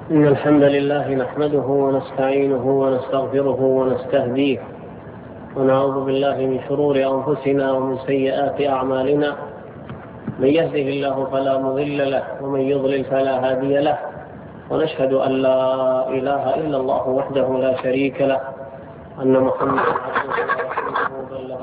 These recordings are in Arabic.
إن الحمد لله نحمده ونستعينه ونستغفره ونستهديه ونعوذ بالله من شرور أنفسنا ومن سيئات أعمالنا. من يهده الله فلا مضل له ومن يضلل فلا هادي له، ونشهد أن لا إله إلا الله وحده لا شريك له، أن محمدا عبده ورسوله بلغ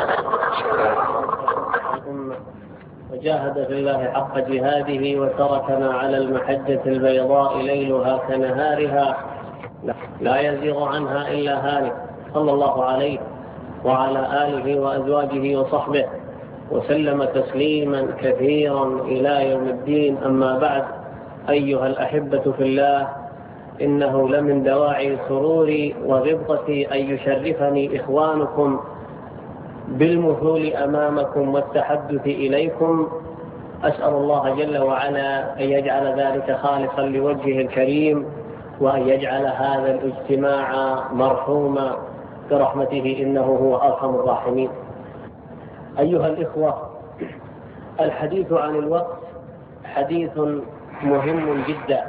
الرسالة وجاهد في الله حق جهاده وتركنا على المحجة البيضاء ليلها كنهارها لا يزيغ عنها إلا هالك، صلى الله عليه وعلى آله وأزواجه وصحبه وسلم تسليما كثيرا إلى يوم الدين. أما بعد، أيها الأحبة في الله، إنه لمن دواعي سروري وغبطتي أن يشرفني إخوانكم بالمثول أمامكم والتحدث إليكم. أسأل الله جل وعلا أن يجعل ذلك خالصا لوجهه الكريم، وأن يجعل هذا الاجتماع مرحوما برحمته، إنه هو أرحم الراحمين. أيها الإخوة، الحديث عن الوقت حديث مهم جدا،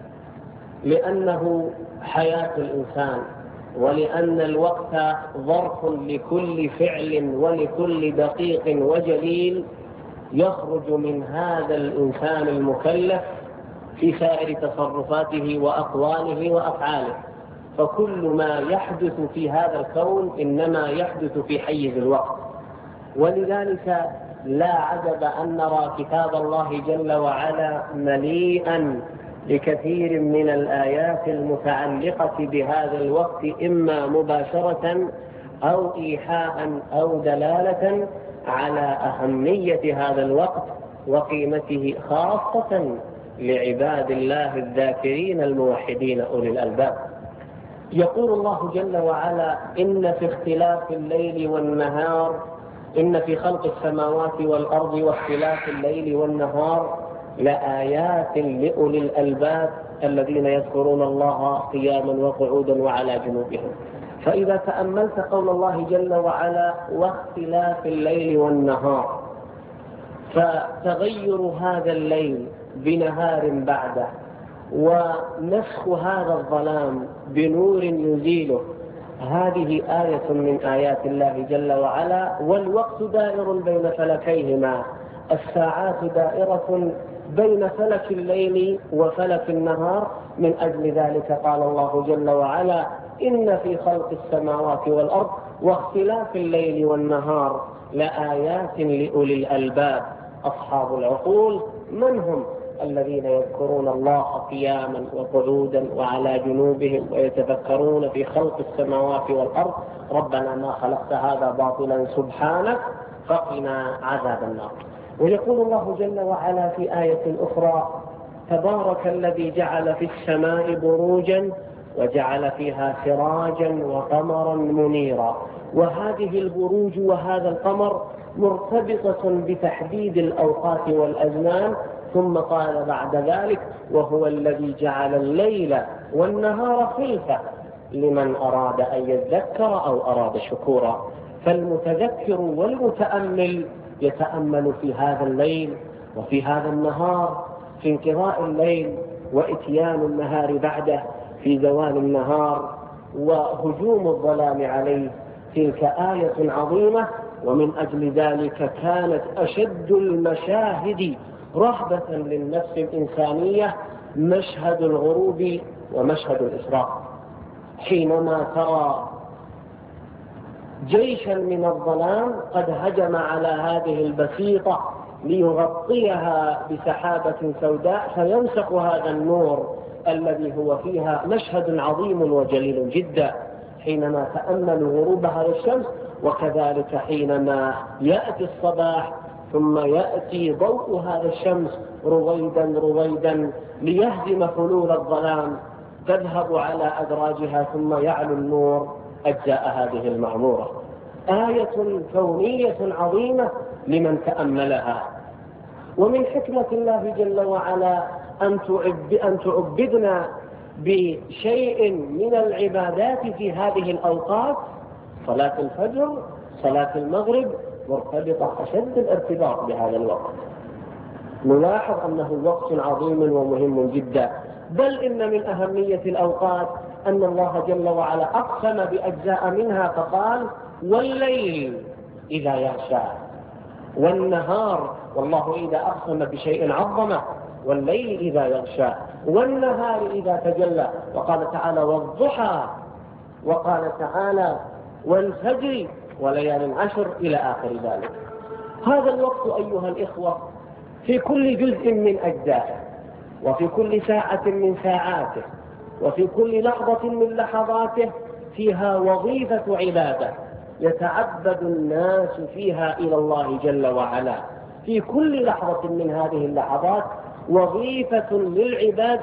لأنه حياة الإنسان، ولأن الوقت ظرف لكل فعل ولكل دقيق وجليل يخرج من هذا الإنسان المكلف في سائر تصرفاته وأقواله وأفعاله. فكل ما يحدث في هذا الكون إنما يحدث في حيز الوقت، ولذلك لا عجب أن نرى كتاب الله جل وعلا مليئا بكثير من الآيات المتعلقة بهذا الوقت، إما مباشرة أو إيحاء أو دلالة على أهمية هذا الوقت وقيمته، خاصة لعباد الله الذاكرين الموحدين أولي الألباب. يقول الله جل وعلا: إن في اختلاف الليل والنهار، إن في خلق السماوات والأرض واختلاف الليل والنهار لآيات لأولي الألباب الذين يذكرون الله قياما وقعودا وعلى جنوبهم. فإذا تأملت قول الله جل وعلا واختلاف الليل والنهار، فتغير هذا الليل بنهار بعده، ونسخ هذا الظلام بنور يزيله، هذه آية من آيات الله جل وعلا. والوقت دائر بين فلكيهما، الساعات دائرة بين فلك الليل وفلك النهار. من أجل ذلك قال الله جل وعلا: إن في خلق السماوات والأرض واختلاف الليل والنهار لآيات لأولي الألباب. أصحاب العقول من هم؟ الذين يذكرون الله قياما وقعودا وعلى جنوبهم ويتفكرون في خلق السماوات والأرض ربنا ما خلقت هذا باطلا سبحانك فقنا عذاب النار. ويقول الله جل وعلا في آية أخرى: تبارك الذي جعل في السماء بروجا وجعل فيها سراجا وقمرا منيرا. وهذه البروج وهذا القمر مرتبطة بتحديد الأوقات والأزمان. ثم قال بعد ذلك: وهو الذي جعل الليل والنهار خلفة لمن أراد أن يذكر أو أراد شكورا. فالمتذكر والمتأمل يتأمل في هذا الليل وفي هذا النهار، في انقضاء الليل وإتيان النهار بعده، في زوال النهار وهجوم الظلام عليه. تلك آية عظيمة، ومن أجل ذلك كانت أشد المشاهد رهبة للنفس الإنسانية مشهد الغروب ومشهد الإسراء، حينما ترى جيشا من الظلام قد هجم على هذه البسيطة ليغطيها بسحابة سوداء فيمسك هذا النور الذي هو فيها. مشهد عظيم وجليل جدا حينما تأمل غروب هذا الشمس. وكذلك حينما يأتي الصباح ثم يأتي ضوء هذا الشمس رويدا رويدا ليهزم حلول الظلام، تذهب على أدراجها ثم يعلو النور أجزاء هذه المعمورة. آية كونية عظيمة لمن تأملها. ومن حكمة الله جل وعلا أن تعبدنا بشيء من العبادات في هذه الأوقات. صلاة الفجر، صلاة المغرب مرتبطة أشد الارتباط بهذا الوقت. نلاحظ أنه وقت عظيم ومهم جدا. بل إن من أهمية الأوقات أن الله جل وعلا أقسم بأجزاء منها فقال والليل إذا يغشى والنهار، والله إذا أقسم بشيء عظمه، والليل إذا يغشى والنهار إذا تجلى، وقال تعالى والضحى، وقال تعالى والفجر وليال عشر إلى آخر ذلك. هذا الوقت أيها الإخوة في كل جزء من أجزائه، وفي كل ساعة من ساعاته، وفي كل لحظة من لحظاته فيها وظيفة عبادة يتعبد الناس فيها إلى الله جل وعلا. في كل لحظة من هذه اللحظات وظيفة للعباد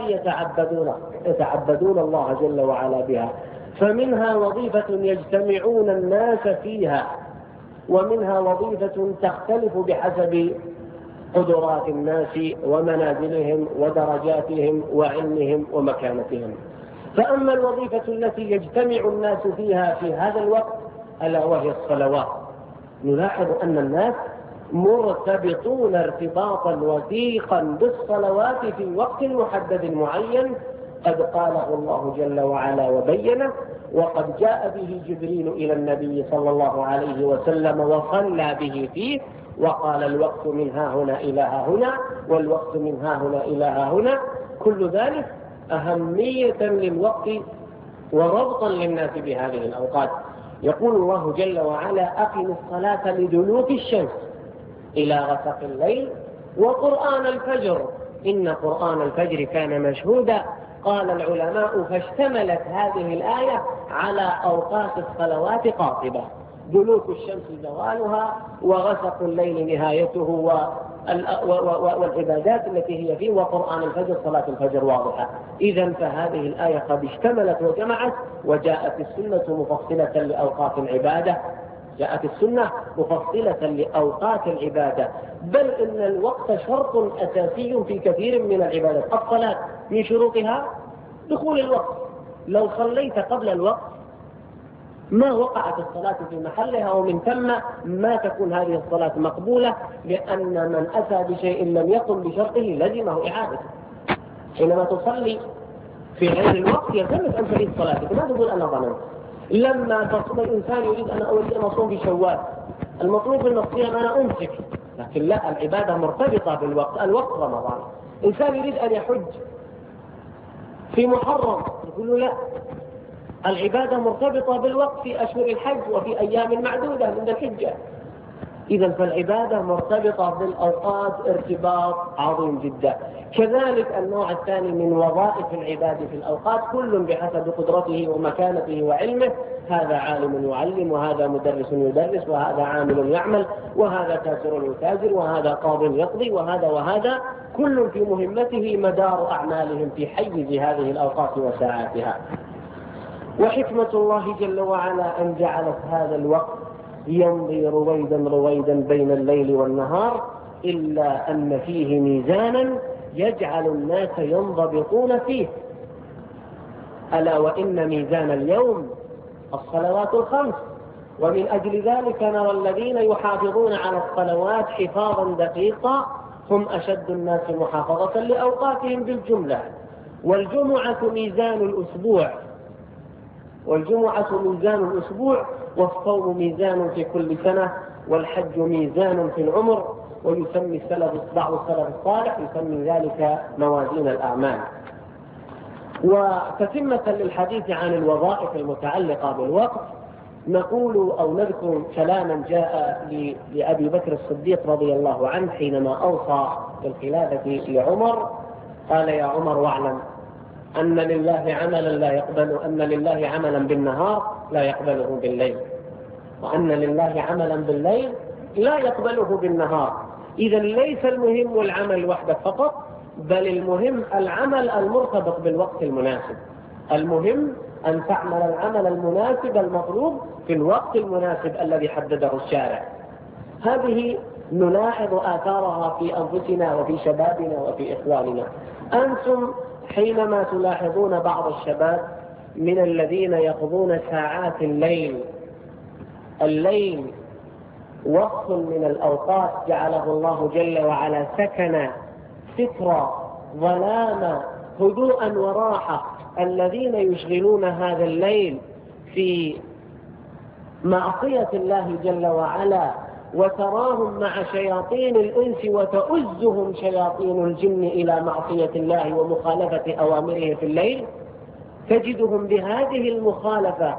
يتعبدون الله جل وعلا بها، فمنها وظيفة يجتمعون الناس فيها، ومنها وظيفة تختلف بحسب قدرات الناس ومنازلهم ودرجاتهم وعلمهم ومكانتهم. فأما الوظيفة التي يجتمع الناس فيها في هذا الوقت ألا وهي الصلوات، نلاحظ أن الناس مرتبطون ارتباطا وثيقا بالصلوات في وقت محدد معين قد قاله الله جل وعلا وبينه، وقد جاء به جبريل إلى النبي صلى الله عليه وسلم وصلى به فيه، وقال الوقت من ها هنا إلى ها هنا، والوقت من ها هنا إلى ها هنا. كل ذلك أهمية للوقت وربطا للناس بهذه الأوقات. يقول الله جل وعلا أقم الصلاة لدلوك الشمس إلى غسق الليل وقرآن الفجر إن قرآن الفجر كان مشهودا. قال العلماء فاشتملت هذه الآية على أوقات الصلوات قاطبة، دلوك الشمس زوالها وغسق الليل نهايته والعبادات التي هي فيه، وقرآن الفجر صلاة الفجر واضحة. إذن فهذه الآية قد اشتملت وجمعت، وجاءت السنة مفصلة لأوقات العبادة، جاءت السنة مفصلة لأوقات العبادة، بل إن الوقت شرط أساسي في كثير من العبادات. الصلاة من شروطها دخول الوقت، لو صليت قبل الوقت ما وقعت الصلاة في محلها، ومن ثم ما تكون هذه الصلاة مقبولة، لأن من أتى بشيء لم يقم بشرطه لزمه إعادته. حينما تصلي في غير الوقت يلزمك أن تعيد صلاتك، ما تقول أنا ظننت. لما تصوم الإنسان يريد أن أريد أن أصوم في شوال، المطلوب من الصيام أنا أمسك، لكن لا، العبادة مرتبطة بالوقت. الوقت رمضان. إنسان يريد أن يحج في محرم، يقول له لا، العبادة مرتبطة بالوقت في أشهر الحج وفي أيام معدودة من الحجة. إذا فالعبادة مرتبطة بالأوقات ارتباط عظيم جدا. كذلك النوع الثاني من وظائف العباد في الأوقات كل بحسب قدرته ومكانته وعلمه، هذا عالم يعلم، وهذا مدرس يدرس، وهذا عامل يعمل، وهذا تاجر يتاجر، وهذا قاض يقضي، وهذا كل في مهمته مدار أعمالهم في حيز هذه الأوقات وساعاتها. وحكمة الله جل وعلا أن جعلت هذا الوقت يمضي رويدا بين الليل والنهار، إلا أن فيه ميزانا يجعل الناس ينضبطون فيه، ألا وإن ميزان اليوم الصلوات الخمس. ومن أجل ذلك نرى الذين يحافظون على الصلوات حفاظا دقيقا هم أشد الناس محافظة لأوقاتهم بالجملة. والجمعة ميزان الأسبوع، والصوم ميزان في كل سنة، والحج ميزان في العمر، ويسمي بعض السلف الصالح يسمي ذلك موازين الأعمال. وتتمة للحديث عن الوظائف المتعلقة بالوقت نقول أو نذكر كلاما جاء لأبي بكر الصديق رضي الله عنه حينما أوصى بالخلافة لعمر، قال يا عمر واعلم أن لله عملا بالنهار لا يقبله بالليل، وأن لله عملا بالليل لا يقبله بالنهار. إذا ليس المهم العمل وحده فقط، بل المهم العمل المرتبط بالوقت المناسب. المهم أن تعمل العمل المناسب المطلوب في الوقت المناسب الذي حدده الشارع. هذه نلاحظ آثارها في أنفسنا وفي شبابنا وفي إخواننا. أنتم حينما تلاحظون بعض الشباب من الذين يقضون ساعات الليل وقت من الأوقات جعله الله جل وعلا سكن سترا ظلاما هدوءا وراحة الذين يشغلون هذا الليل في معصية الله جل وعلا، وتراهم مع شياطين الإنس وتؤزهم شياطين الجن إلى معصية الله ومخالفة أوامره في الليل، تجدهم بهذه المخالفة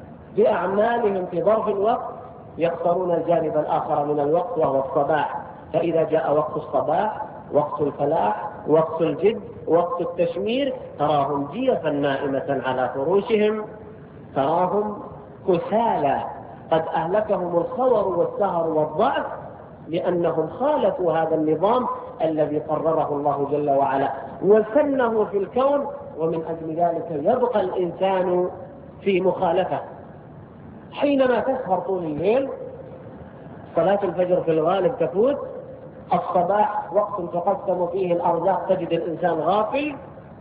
بأعمالهم في ظرف الوقت يخسرون الجانب الآخر من الوقت وهو الصباح. فإذا جاء وقت الصباح، وقت الفلاح، وقت الجد، وقت التشمير، تراهم جيفا نائمة على فراشهم، تراهم كسالى قد أهلكهم الخور والسهر والضعف لأنهم خالفوا هذا النظام الذي قرره الله جل وعلا وسنه في الكون، ومن أجل ذلك يبقى الإنسان في مخالفة. حينما تسهر طول الليل، صلاة الفجر في الغالب تفوت، الصباح وقت تقسم فيه الأرزاق تجد الإنسان غافل،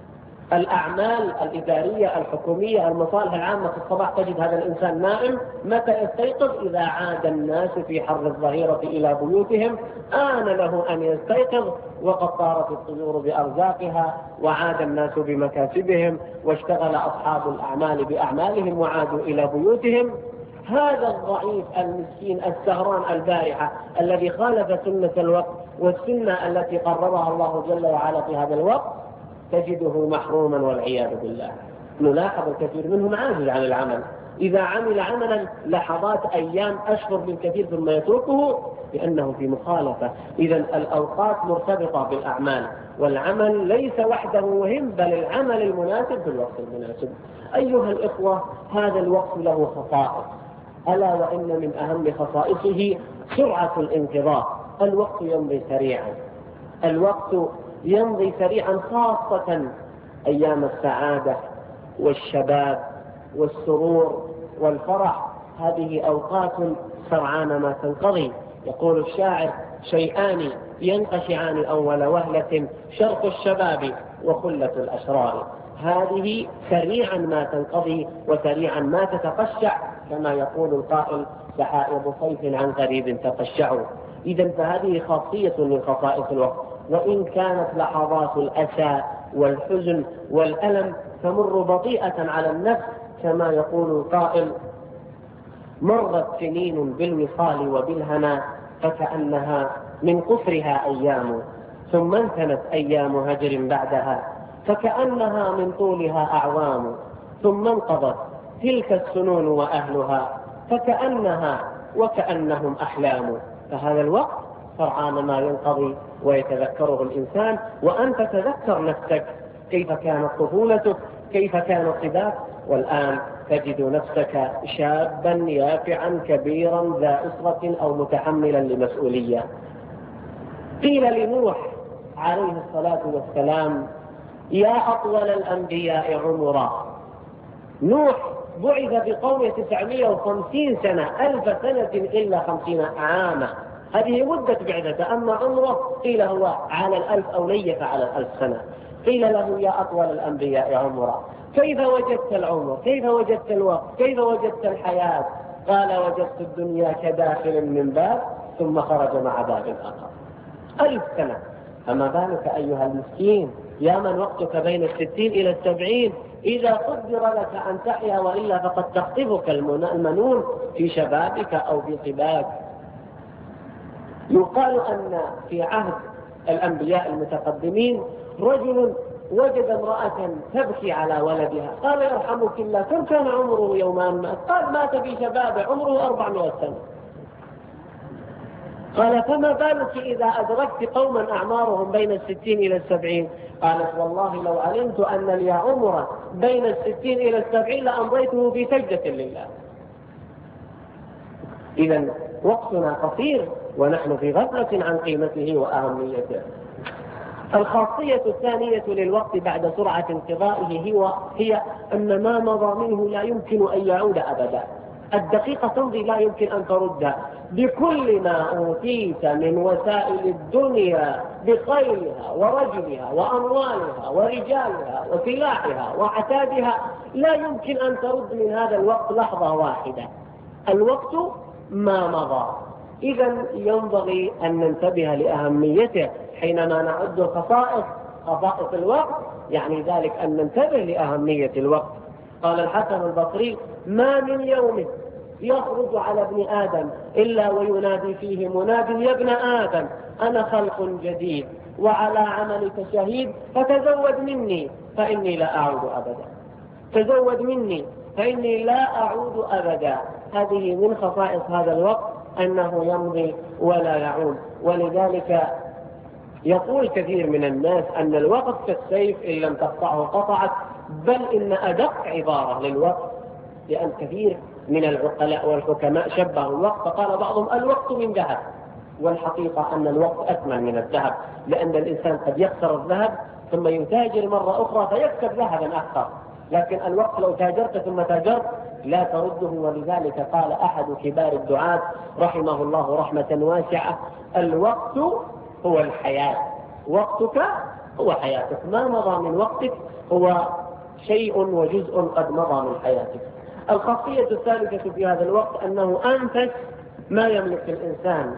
الأعمال الإدارية الحكومية المصالح العامة في الصباح تجد هذا الإنسان نائم. متى يستيقظ؟ إذا عاد الناس في حر الظهيرة إلى بيوتهم آن له أن يستيقظ وقد طارت الطيور بأرزاقها وعاد الناس بمكاسبهم واشتغل أصحاب الأعمال بأعمالهم وعادوا إلى بيوتهم. هذا الضعيف المسكين السهران البارحة الذي خالف سنة الوقت والسنة التي قررها الله جل وعلا في هذا الوقت تجده محروما والعياذ بالله. نلاحظ الكثير منهم عاجز عن العمل، إذا عمل عملا لحظات أيام أشهر بالكثير ثم يتركه لأنه في مخالفة. إذا الأوقات مرتبطة بالأعمال، والعمل ليس وحده مهم بل العمل المناسب في الوقت المناسب. أيها الإخوة، هذا الوقت له خصائص، ألا وإن من أهم خصائصه سرعة الانقضاء. الوقت يمضي سريعا، الوقت يمضي سريعا، خاصة أيام السعادة والشباب والسرور والفرح، هذه أوقات سرعان ما تنقضي. يقول الشاعر: شيئان ينقشعان أول وهلة، شرق الشباب وخلة الأشرار. هذه سريعا ما تنقضي وسريعا ما تتقشع، كما يقول القائل: سحائب صيف عن قريب تقشعوا. إذا فهذه خاصية من خصائص الوقت، وإن كانت لحظات الأسى والحزن والألم تمر بطيئة على النفس، كما يقول القائل: مرت سنين بالوصال وبالهنا فكأنها من قصرها أيام، ثم انثنت أيام هجر بعدها فكأنها من طولها أعوام، ثم انقضت تلك السنون وأهلها فكأنها وكأنهم أحلام. فهذا الوقت سرعان ما ينقضي ويتذكره الإنسان. وأنت تذكر نفسك، كيف كانت طفولتك، كيف كان الطباع، والآن تجد نفسك شابا يافعا كبيرا ذا أسرة أو متحملا لمسؤولية. قيل لنوح عليه الصلاة والسلام: يا أطول الأنبياء عمرا. نوح بعث بقومه 950 سنة، 1000 سنة إلا 50 عاما، هذه مدة بعثته. أما عمره قيل هو على 1000 أو ليس على 1000 سنة. قيل له: يا أطول الأنبياء عمرا، كيف وجدت العمر؟ كيف وجدت الوقت؟ كيف وجدت الحياة؟ قال: وجدت الدنيا كداخل من باب ثم خرج مع باب آخر. 1000 سنة. فما بالك أيها المسكين يا من وقتك بين 60 إلى 70، إذا قدر لك أن تحيا وإلا فقد تخطفك المنون في شبابك أو في طباك. يقال أن في عهد الأنبياء المتقدمين رجل وجد امرأة تبكي على ولدها، قال: يرحمك الله، كم كان عمره يوم أن مات؟ قال: مات في شبابه، عمره 400 سنة. قال: فما بالك إذا أدركت قوما أعمارهم بين 60 إلى 70؟ قالت: والله لو علمت أن لي عمرا بين 60 إلى 70 لأمضيته في سجدة لله. إذا وقتنا قصير ونحن في غفلة عن قيمته وأهميته. الخاصية الثانية للوقت بعد سرعة انقضائه هي أن ما مضى منه لا يمكن أن يعود أبدا. الدقيقة تمضي لا يمكن أن تردها، بكل ما أوتيت من وسائل الدنيا بخيلها ورجلها وأموالها ورجالها وسلاحها وعتادها، لا يمكن أن ترد من هذا الوقت لحظة واحدة. الوقت ما مضى. إذا ينبغي أن ننتبه لأهميته حينما نعد خصائص الوقت. يعني ذلك أن ننتبه لأهمية الوقت. قال الحسن البصري: ما من يوم يخرج على ابن آدم إلا وينادي فيه مناد: يا ابن آدم أنا خلق جديد وعلى عملك شهيد، فتزود مني فإني لا أعود أبدا. تزود مني فإني لا أعود أبدا. هذه من خصائص هذا الوقت أنه يمضي ولا يعود. ولذلك يقول كثير من الناس أن الوقت كالسيف إن لم تقطعه قطعك، بل إن أدق عبارة للوقت، لأن كثير من العقلاء والحكماء شبهوا الوقت فقال بعضهم الوقت من ذهب، والحقيقة أن الوقت أثمن من الذهب، لأن الإنسان قد يخسر الذهب ثم يتاجر مرة أخرى فيكسب ذهبا أكثر، لكن الوقت لو تاجرت ثم تاجرت لا ترده. ولذلك قال أحد كبار الدعاة رحمه الله رحمة واسعة: الوقت هو الحياة، وقتك هو حياتك، ما مضى من وقتك هو شيء وجزء قد مضى من حياتك. الخاصية الثالثة في هذا الوقت أنه أنفس ما يملك الإنسان،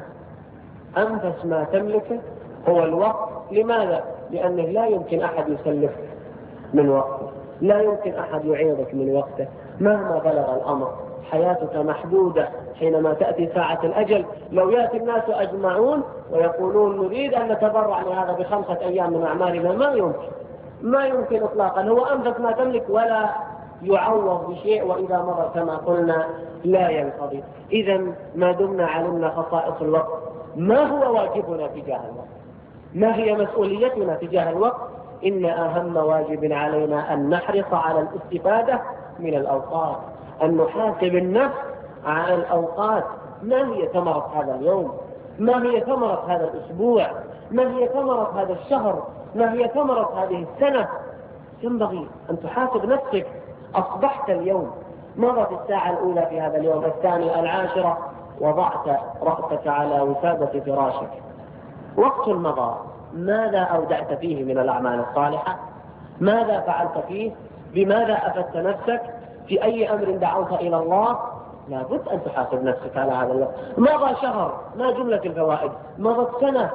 أنفس ما تملكه هو الوقت. لماذا؟ لأنه لا يمكن أحد يسلفك من وقته، لا يمكن أحد يعيضك من وقته مهما بلغ الأمر. حياتك محدودة. حينما تأتي ساعة الأجل لو يأتي الناس أجمعون ويقولون نريد أن نتبرع لهذا ب5 أيام من أعمالنا، ما يمكن إطلاقا. هو أنفس ما تملك ولا يعوض بشيء، وإذا مر كما قلنا لا ينقضي. إذا ما دمنا علمنا خصائص الوقت، ما هو واجبنا تجاه الوقت؟ ما هي مسؤوليتنا تجاه الوقت؟ إن أهم واجب علينا أن نحرص على الاستفادة من الأوقات، أن نحاسب النفس على الأوقات. ما هي ثمرة هذا اليوم؟ ما هي ثمرة هذا الأسبوع؟ ما هي ثمرة هذا الشهر؟ ما هي ثمرة هذه السنة؟ ينبغي أن تحاسب نفسك. أصبحت اليوم، مضت الساعة الأولى في هذا اليوم، الثانية، العاشرة، وضعت رأسك على وسادة فراشك، وقت مضى، ماذا أودعت فيه من الأعمال الصالحة؟ ماذا فعلت فيه؟ بماذا أفدت نفسك؟ في أي أمر دعوت إلى الله؟ لابد أن تحاسب نفسك على هذا الوقت. مضى شهر، ما جملة الفوائد؟ مضت سنة،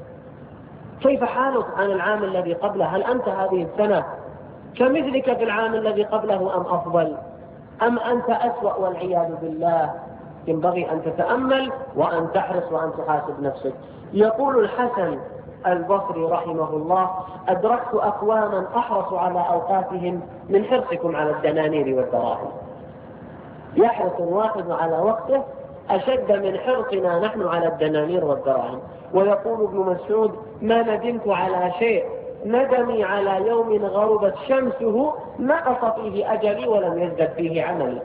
كيف حالك عن العام الذي قبله؟ هل أنت هذه السنة كمثلك في العام الذي قبله أم أفضل؟ أم أنت أسوأ والعياذ بالله؟ ينبغي أن تتأمل وأن تحرص وأن تحاسب نفسك. يقول الحسن البصري رحمه الله: أدركت أقواما أحرصوا على أوقاتهم من حرصكم على الدنانير والدراهم. يحرص الواحد على وقته أشد من حرصنا نحن على الدنانير والدراهم. ويقول ابن مسعود: ما ندمت على شيء ندمي على يوم غربت شمسه نقص فيه أجلي ولم يزدد فيه عملي.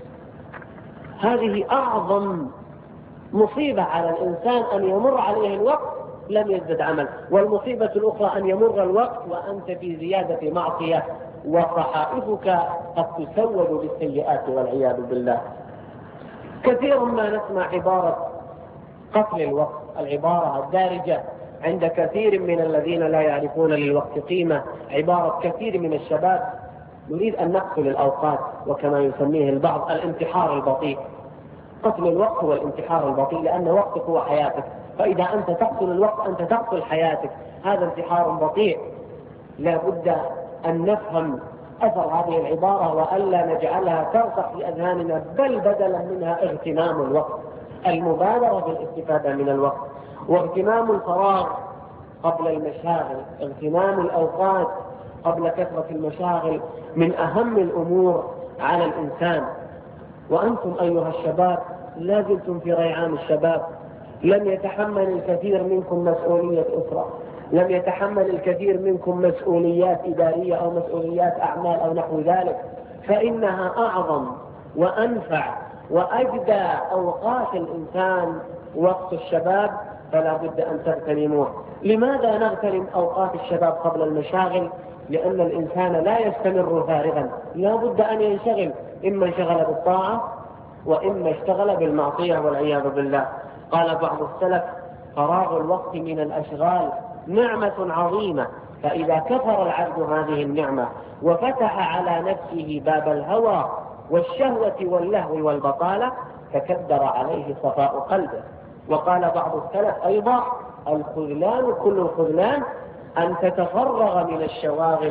هذه أعظم مصيبة على الإنسان، أن يمر عليه الوقت لم يزدد عمل. والمصيبة الأخرى أن يمر الوقت وأنت في زيادة معصية وصحائفك قد تسود بالسيئات والعياذ بالله. كثير ما نسمع عبارة قتل الوقت، العبارة الدارجة عند كثير من الذين لا يعرفون للوقت قيمة، عبارة كثير من الشباب: نريد أن نقتل الأوقات، وكما يسميه البعض الانتحار البطيء. قتل الوقت هو الانتحار البطيء، لأن وقتك هو حياتك، فإذا أنت تقتل الوقت أنت تقتل حياتك، هذا انتحار بطيء. لا بد أن نفهم أثر هذه العبارة وألا نجعلها ترسخ في أذهاننا، بل بدلا منها اغتنام الوقت، المبادرة بالاستفادة من الوقت، واغتنام الفراغ قبل المشاغل، اغتنام الأوقات قبل كثرة المشاغل من أهم الأمور على الإنسان. وأنتم أيها الشباب لا زلتم في ريعان الشباب، لم يتحمل الكثير منكم مسؤولية أسرة، لم يتحمل الكثير منكم مسؤوليات إدارية أو مسؤوليات أعمال أو نحو ذلك، فإنها أعظم وأنفع وأجدى أوقات الإنسان وقت الشباب، فلا بد أن تغتنموه. لماذا نغتنم أوقات الشباب قبل المشاغل؟ لأن الإنسان لا يستمر فارغا، لا بد أن ينشغل، إما انشغل بالطاعة وإما اشتغل بالمعصية والعياذ بالله. قال بعض السلف: فراغ الوقت من الأشغال نعمة عظيمة، فإذا كفر العبد هذه النعمة وفتح على نفسه باب الهوى والشهوة واللهو والبطالة فكدر عليه صفاء قلبه. وقال بعض السلف أيضا: الخذلان كل الخذلان أن تتفرغ من الشواغل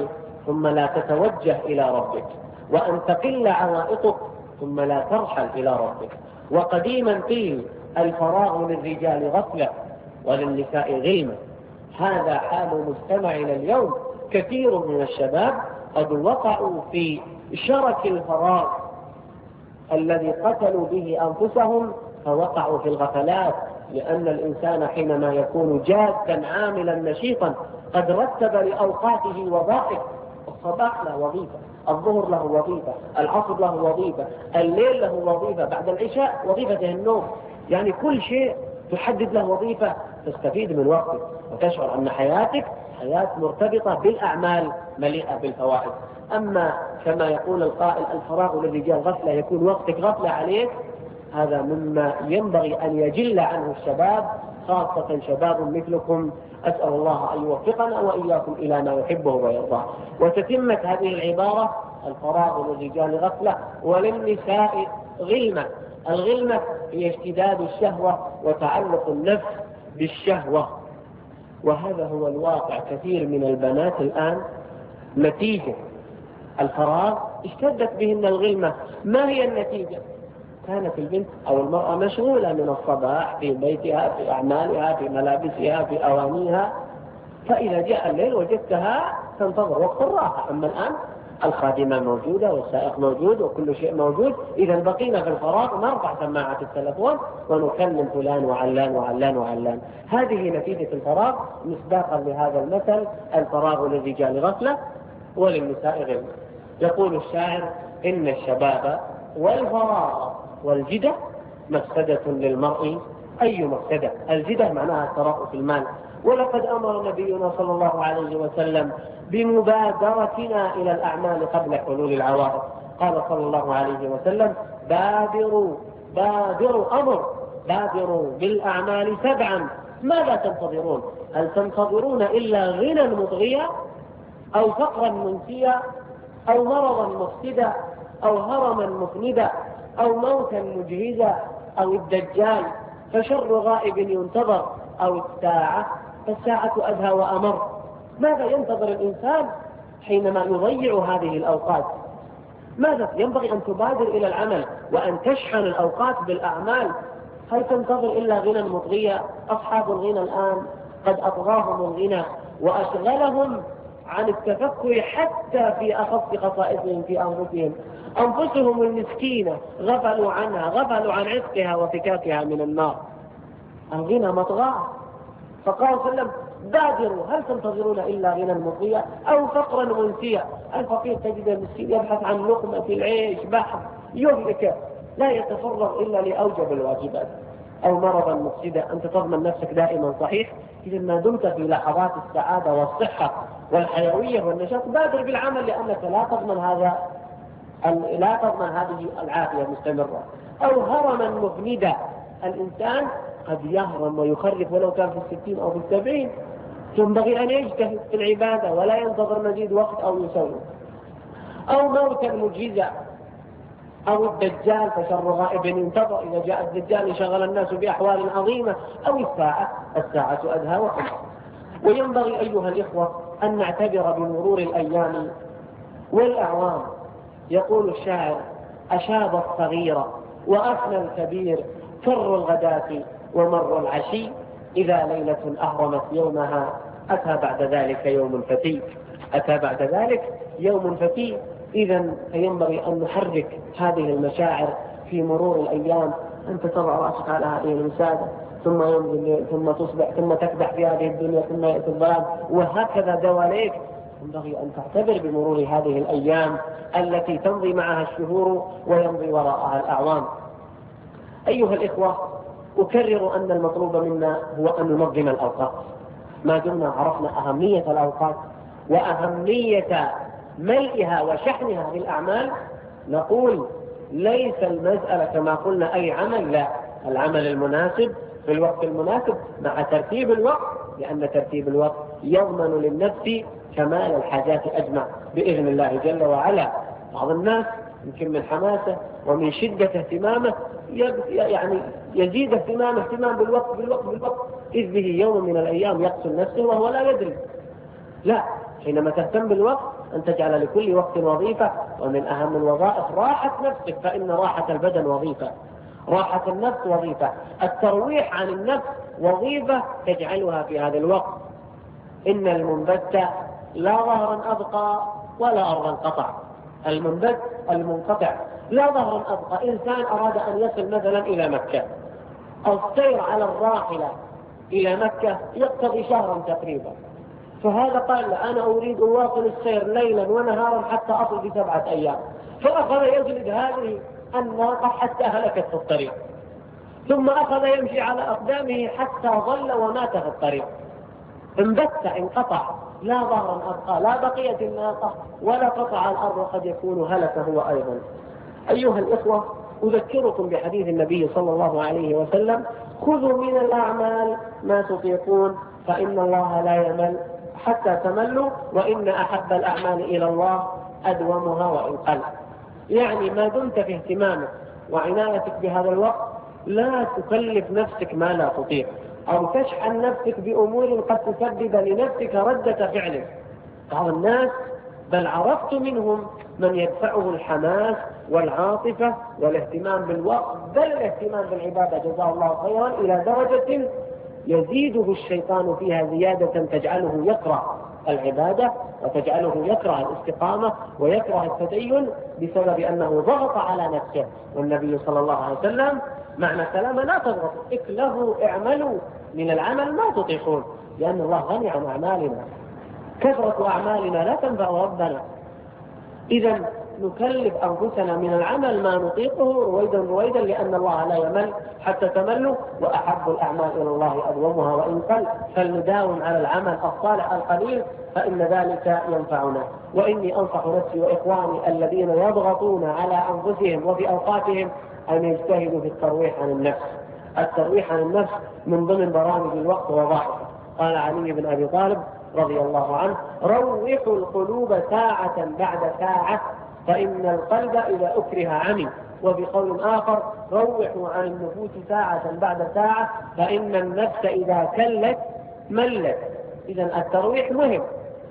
ثم لا تتوجه إلى ربك، وأن تقل عوائقك ثم لا ترحل إلى ربك. وقديما قيل الفراغ للرجال غفلة وللنساء غلمة. هذا حال مجتمعنا اليوم. كثير من الشباب قد وقعوا في شرك الفراغ الذي قتلوا به أنفسهم، فوقعوا في الغفلات، لأن الإنسان حينما يكون جادا عاملا نشيطا قد رتب لأوقاته وظائف. الصباح له وظيفة، الظهر له وظيفة، العصر له وظيفة، الليل له وظيفة، بعد العشاء وظيفته النوم. يعني كل شيء تحدد له وظيفة تستفيد من وقتك وتشعر أن حياتك حياة مرتبطة بالأعمال مليئة بالفوائد. أما كما يقول القائل الفراغ للرجال غفلة، يكون وقتك غفلة عليك، هذا مما ينبغي أن يجل عنه الشباب، خاصة شباب مثلكم. أسأل الله أن يوفقنا وإياكم إلى ما يحبه ويرضاه. وتتمة هذه العبارة: الفراغ للرجال غفلة وللنساء غلمة. الغلمة هي اشتداد الشهوة وتعلق النفس بالشهوة، وهذا هو الواقع. كثير من البنات الآن نتيجة الفراغ اشتدت بهن الغلمة. ما هي النتيجة؟ كانت البنت أو المرأة مشغولة من الصباح في بيتها، في أعمالها، في ملابسها، في أوانيها، فإذا جاء الليل وجدتها تنتظر وقت الراحة. أما الآن الخادمة موجودة والسائق موجود وكل شيء موجود، إذا بقينا في الفراغ نرفع سماعة التلفون ونكلم فلان وعلان وعلان وعلان. هذه نتيجة الفراغ، مصداقا لهذا المثل: الفراغ للرجال غفلة وللنساء غلمة. يقول الشاعر: إن الشباب والفراغ والجدة مفسدة للمرء أي مفسدة. الجدة معناها الثراء في المال. ولقد أمر نبينا صلى الله عليه وسلم بمبادرتنا إلى الأعمال قبل حلول العوائق. قال صلى الله عليه وسلم: بادروا بالأعمال 7. ماذا تنتظرون؟ هل تنتظرون إلا غنى مطغيا أو فقرا منسيا أو مرضا مفسدا أو هرما مفندا أو موتا مجهزا أو الدجال فشر غائب ينتظر أو الساعة فالساعة أدهى وأمر؟ ماذا ينتظر الإنسان حينما يضيع هذه الأوقات؟ ماذا ينبغي؟ أن تبادر إلى العمل وأن تشحن الأوقات بالأعمال. هل تنتظر إلا غنى مطغيا؟ أصحاب الغنى الآن قد أطغاهم الغنى وأشغلهم عن التفكر حتى في أخص خصائصهم في أنفسهم. أنفسهم المسكينة غفلوا عنها، غفلوا عن عتقها وفكاكها من النار. الغنى مطغاه. فقال صلى الله عليه وسلم: بادروا، هل تنتظرون إلا غنى مطغيا أو فقرا منسيا؟ الفقير تجد المسكين يبحث عن لقمة العيش، بحث يهلك، لا يتفرغ إلا لأوجب الواجبات. أو مرضا مفسدا، أنت تضمن نفسك دائما صحيح. إذا ما دمت في لحظات السعادة والصحة والحيوية والنشاط بادر بالعمل، لأنك لا تضمن هذه العافية مستمرة. أو هرما مفندا، الإنسان قد يهرم ويخرف ولو كان في 60 أو في 70. ينبغي أن يجتهد في العبادة ولا ينتظر مزيد وقت أو يسوي. أو موتا مجهزا أو الدجال فشر غائب ينتظر، إذا جاء الدجال شغل الناس بأحوال عظيمة. أو الساعة أدهى وأمر. وينبغي أيها الإخوة أن نعتبر بمرور الأيام والأعوام. يقول الشاعر: أشاب الصغير وأفنى الكبير، فر الغداة ومر العشي، إذا ليلة أهرمت يومها أتى بعد ذلك يوم فتي. إذا فينبغي أن نحرك هذه المشاعر في مرور الأيام. أنت تضع رأسك على هذه الوسادة، ثم يمضي الليل، ثم تصبح، ثم تكدح في هذه الدنيا، ثم يأتي الظلام، وهكذا دواليك. ينبغي أن تعتبر بمرور هذه الأيام التي تمضي معها الشهور ويمضي وراءها الأعوام. أيها الإخوة، أكرر أن المطلوب منا هو أن ننظم الأوقات. ما دمنا عرفنا أهمية الأوقات وأهمية ملئها وشحنها بالأعمال، نقول ليس المسألة كما قلنا أي عمل، لا، العمل المناسب في الوقت المناسب مع ترتيب الوقت، لأن ترتيب الوقت يضمن للنفس كمال الحاجات أجمع بإذن الله جل وعلا. بعض الناس يمكن من حماسه ومن شدة اهتمامه يعني يزيد اهتمام بالوقت إذ به يوم من الأيام يقتل نفسه وهو لا يدري. لا، حينما تهتم بالوقت أن تجعل لكل وقت وظيفة، ومن أهم الوظائف راحة نفسك، فإن راحة البدن وظيفة، راحة النفس وظيفة، الترويح عن النفس وظيفة تجعلها في هذا الوقت. إن المنبت لا ظهرا أبقى ولا أرضا قطع. المنبت المنقطع لا ظهرا أبقى. إنسان أراد أن يصل مثلا إلى مكة، السير على الراحلة إلى مكة يقتضي شهرا تقريبا، فهذا قال أنا أريد أواصل السير ليلا ونهارا حتى أصل في 7 أيام، فأخذ يجلد هذه الناقة حتى هلكت في الطريق، ثم أخذ يمشي على أقدامه حتى ظل ومات في الطريق. انبت، انقطع، لا ظهرا أبقى، لا بقيت الناقة ولا قطع الأرض، وقد يكون هلك هو أيضا. أيها الإخوة، أذكركم بحديث النبي صلى الله عليه وسلم: خذوا من الأعمال ما تطيقون فإن الله لا يمل حتى تملوا، وإن أحب الأعمال إلى الله أدومها وإن قل. يعني ما دمت في اهتمامك وعنايتك بهذا الوقت لا تكلف نفسك ما لا تطيق، أو تشحن نفسك بأمور قد تسبب لنفسك ردة فعل. بعض الناس بل عرفت منهم من يدفعه الحماس والعاطفة والاهتمام بالوقت، بل الاهتمام بالعبادة جزاه الله خيرا، إلى درجة يزيده الشيطان فيها زيادة تجعله يكره العبادة وتجعله يكره الاستقامة ويكره التدين بسبب أنه ضغط على نفسه. والنبي صلى الله عليه وسلم معنى كلامه: لا تضغطوا، اكلفوا، اعملوا من العمل ما تطيقون، لأن الله غني عن أعمالنا، كثرة أعمالنا لا تنفع ربنا. إذا نكلف أنفسنا من العمل ما نطيقه رويدا رويدا، لأن الله لا يمل حتى تملوا، وأحب الأعمال إلى الله أدومها وإن قل، فلنداوم على العمل الصالح القليل فإن ذلك ينفعنا. وإني أنصح نفسي وإخواني الذين يضغطون على أنفسهم وفي أوقاتهم أن يجتهدوا في الترويح عن النفس. الترويح عن النفس من ضمن برامج الوقت وظائفه. قال علي بن أبي طالب رضي الله عنه: روحوا القلوب ساعة بعد ساعة فإن القلب إذا أكره عمي. وفي قول آخر: روحوا عن النفوس ساعة بعد ساعة فإن النفس إذا كلت ملت. إذن الترويح مهم.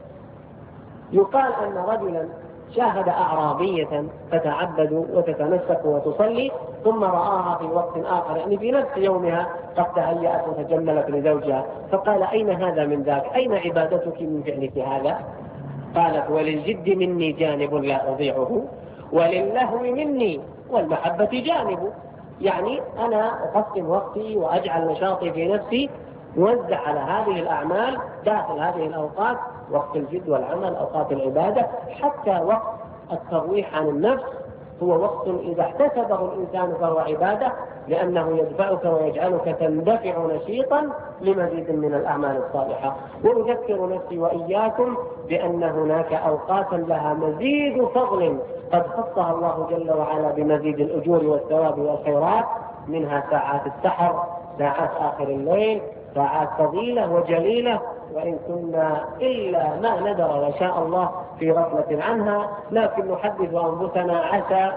يقال أن رجلا شاهد أعرابية تتعبد وتتنسك وتصلي، ثم رآها في وقت آخر، يعني في نفس يومها، قد تهيأت وتجملت لزوجها، فقال: أين هذا من ذاك؟ أين عبادتك من فعلك هذا؟ قالت: وللجد مني جانب لا أضيعه، وللهو مني والمحبة جانب. يعني أنا أقسم وقتي وأجعل نشاطي في نفسي، وزع على هذه الأعمال داخل هذه الأوقات، وقت الجد والعمل، أوقات العبادة، حتى وقت الترويح عن النفس هو وقت إذا احتسبه الإنسان فهو عبادة، لأنه يدفعك ويجعلك تندفع نشيطا لمزيد من الأعمال الصالحة. وأذكر نفسي وإياكم بأن هناك أوقاتا لها مزيد فضل قد خصها الله جل وعلا بمزيد الأجور والثواب والخيرات، منها ساعات السحر، ساعات آخر الليل، ساعات فضيلة وجليلة، وإن كنا إلا ما ندر وشاء الله في غفلة عنها، لكن نحدث أنفسنا عسى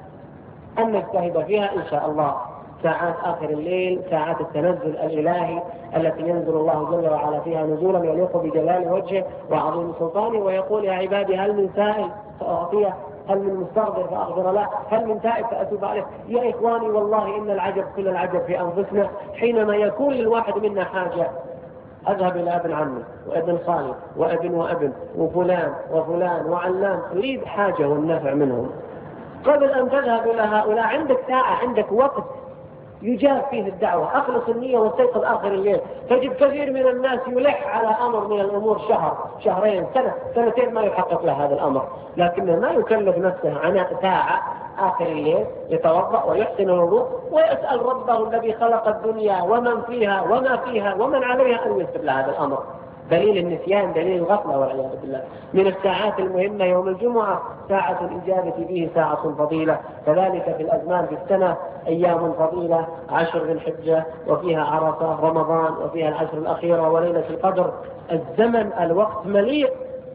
أن نجتهد فيها إن شاء الله. ساعات آخر الليل، ساعات التنزل الإلهي التي ينزل الله جل وعلا فيها نزولا يليق بجلال وجهه وعظيم سلطانه، ويقول: يا عبادي هل من سائل فأعطيه، هل من مستغفر فأغفر له، هل من تائب فأتوب عليه. يا إخواني، والله إن العجب كل العجب في أنفسنا حينما يكون للواحد منا حاجة. أذهب إلى ابن عمي وابن خالي وابن وابن وفلان وفلان وعلان، أريد حاجة والنفع منهم. قبل أن تذهب إلى هؤلاء عندك ساعة، عندك وقت يجاب فيه الدعوة، أخلص النية واستيقظ آخر الليل. تجد كثير من الناس يلح على أمر من الأمور شهر، شهرين، سنة، سنتين ما يحقق له هذا الأمر، لكنه ما يكلف نفسه عناء ساعة آخر الليل، يتوضأ ويحسن الوضوء ويسأل ربه الذي خلق الدنيا ومن فيها وما فيها ومن عليها أن يسر له هذا الأمر. دليل النسيان، دليل الغفلة والعياذ بالله. من الساعات المهمة يوم الجمعة ساعة الإجابة فيه ساعة فضيلة، كذلك في الأزمان في السنة أيام فضيلة، 10 ذي الحجة وفيها عرفة، رمضان وفيها العشر الأخيرة وليلة القدر. الزمن، الوقت مليء،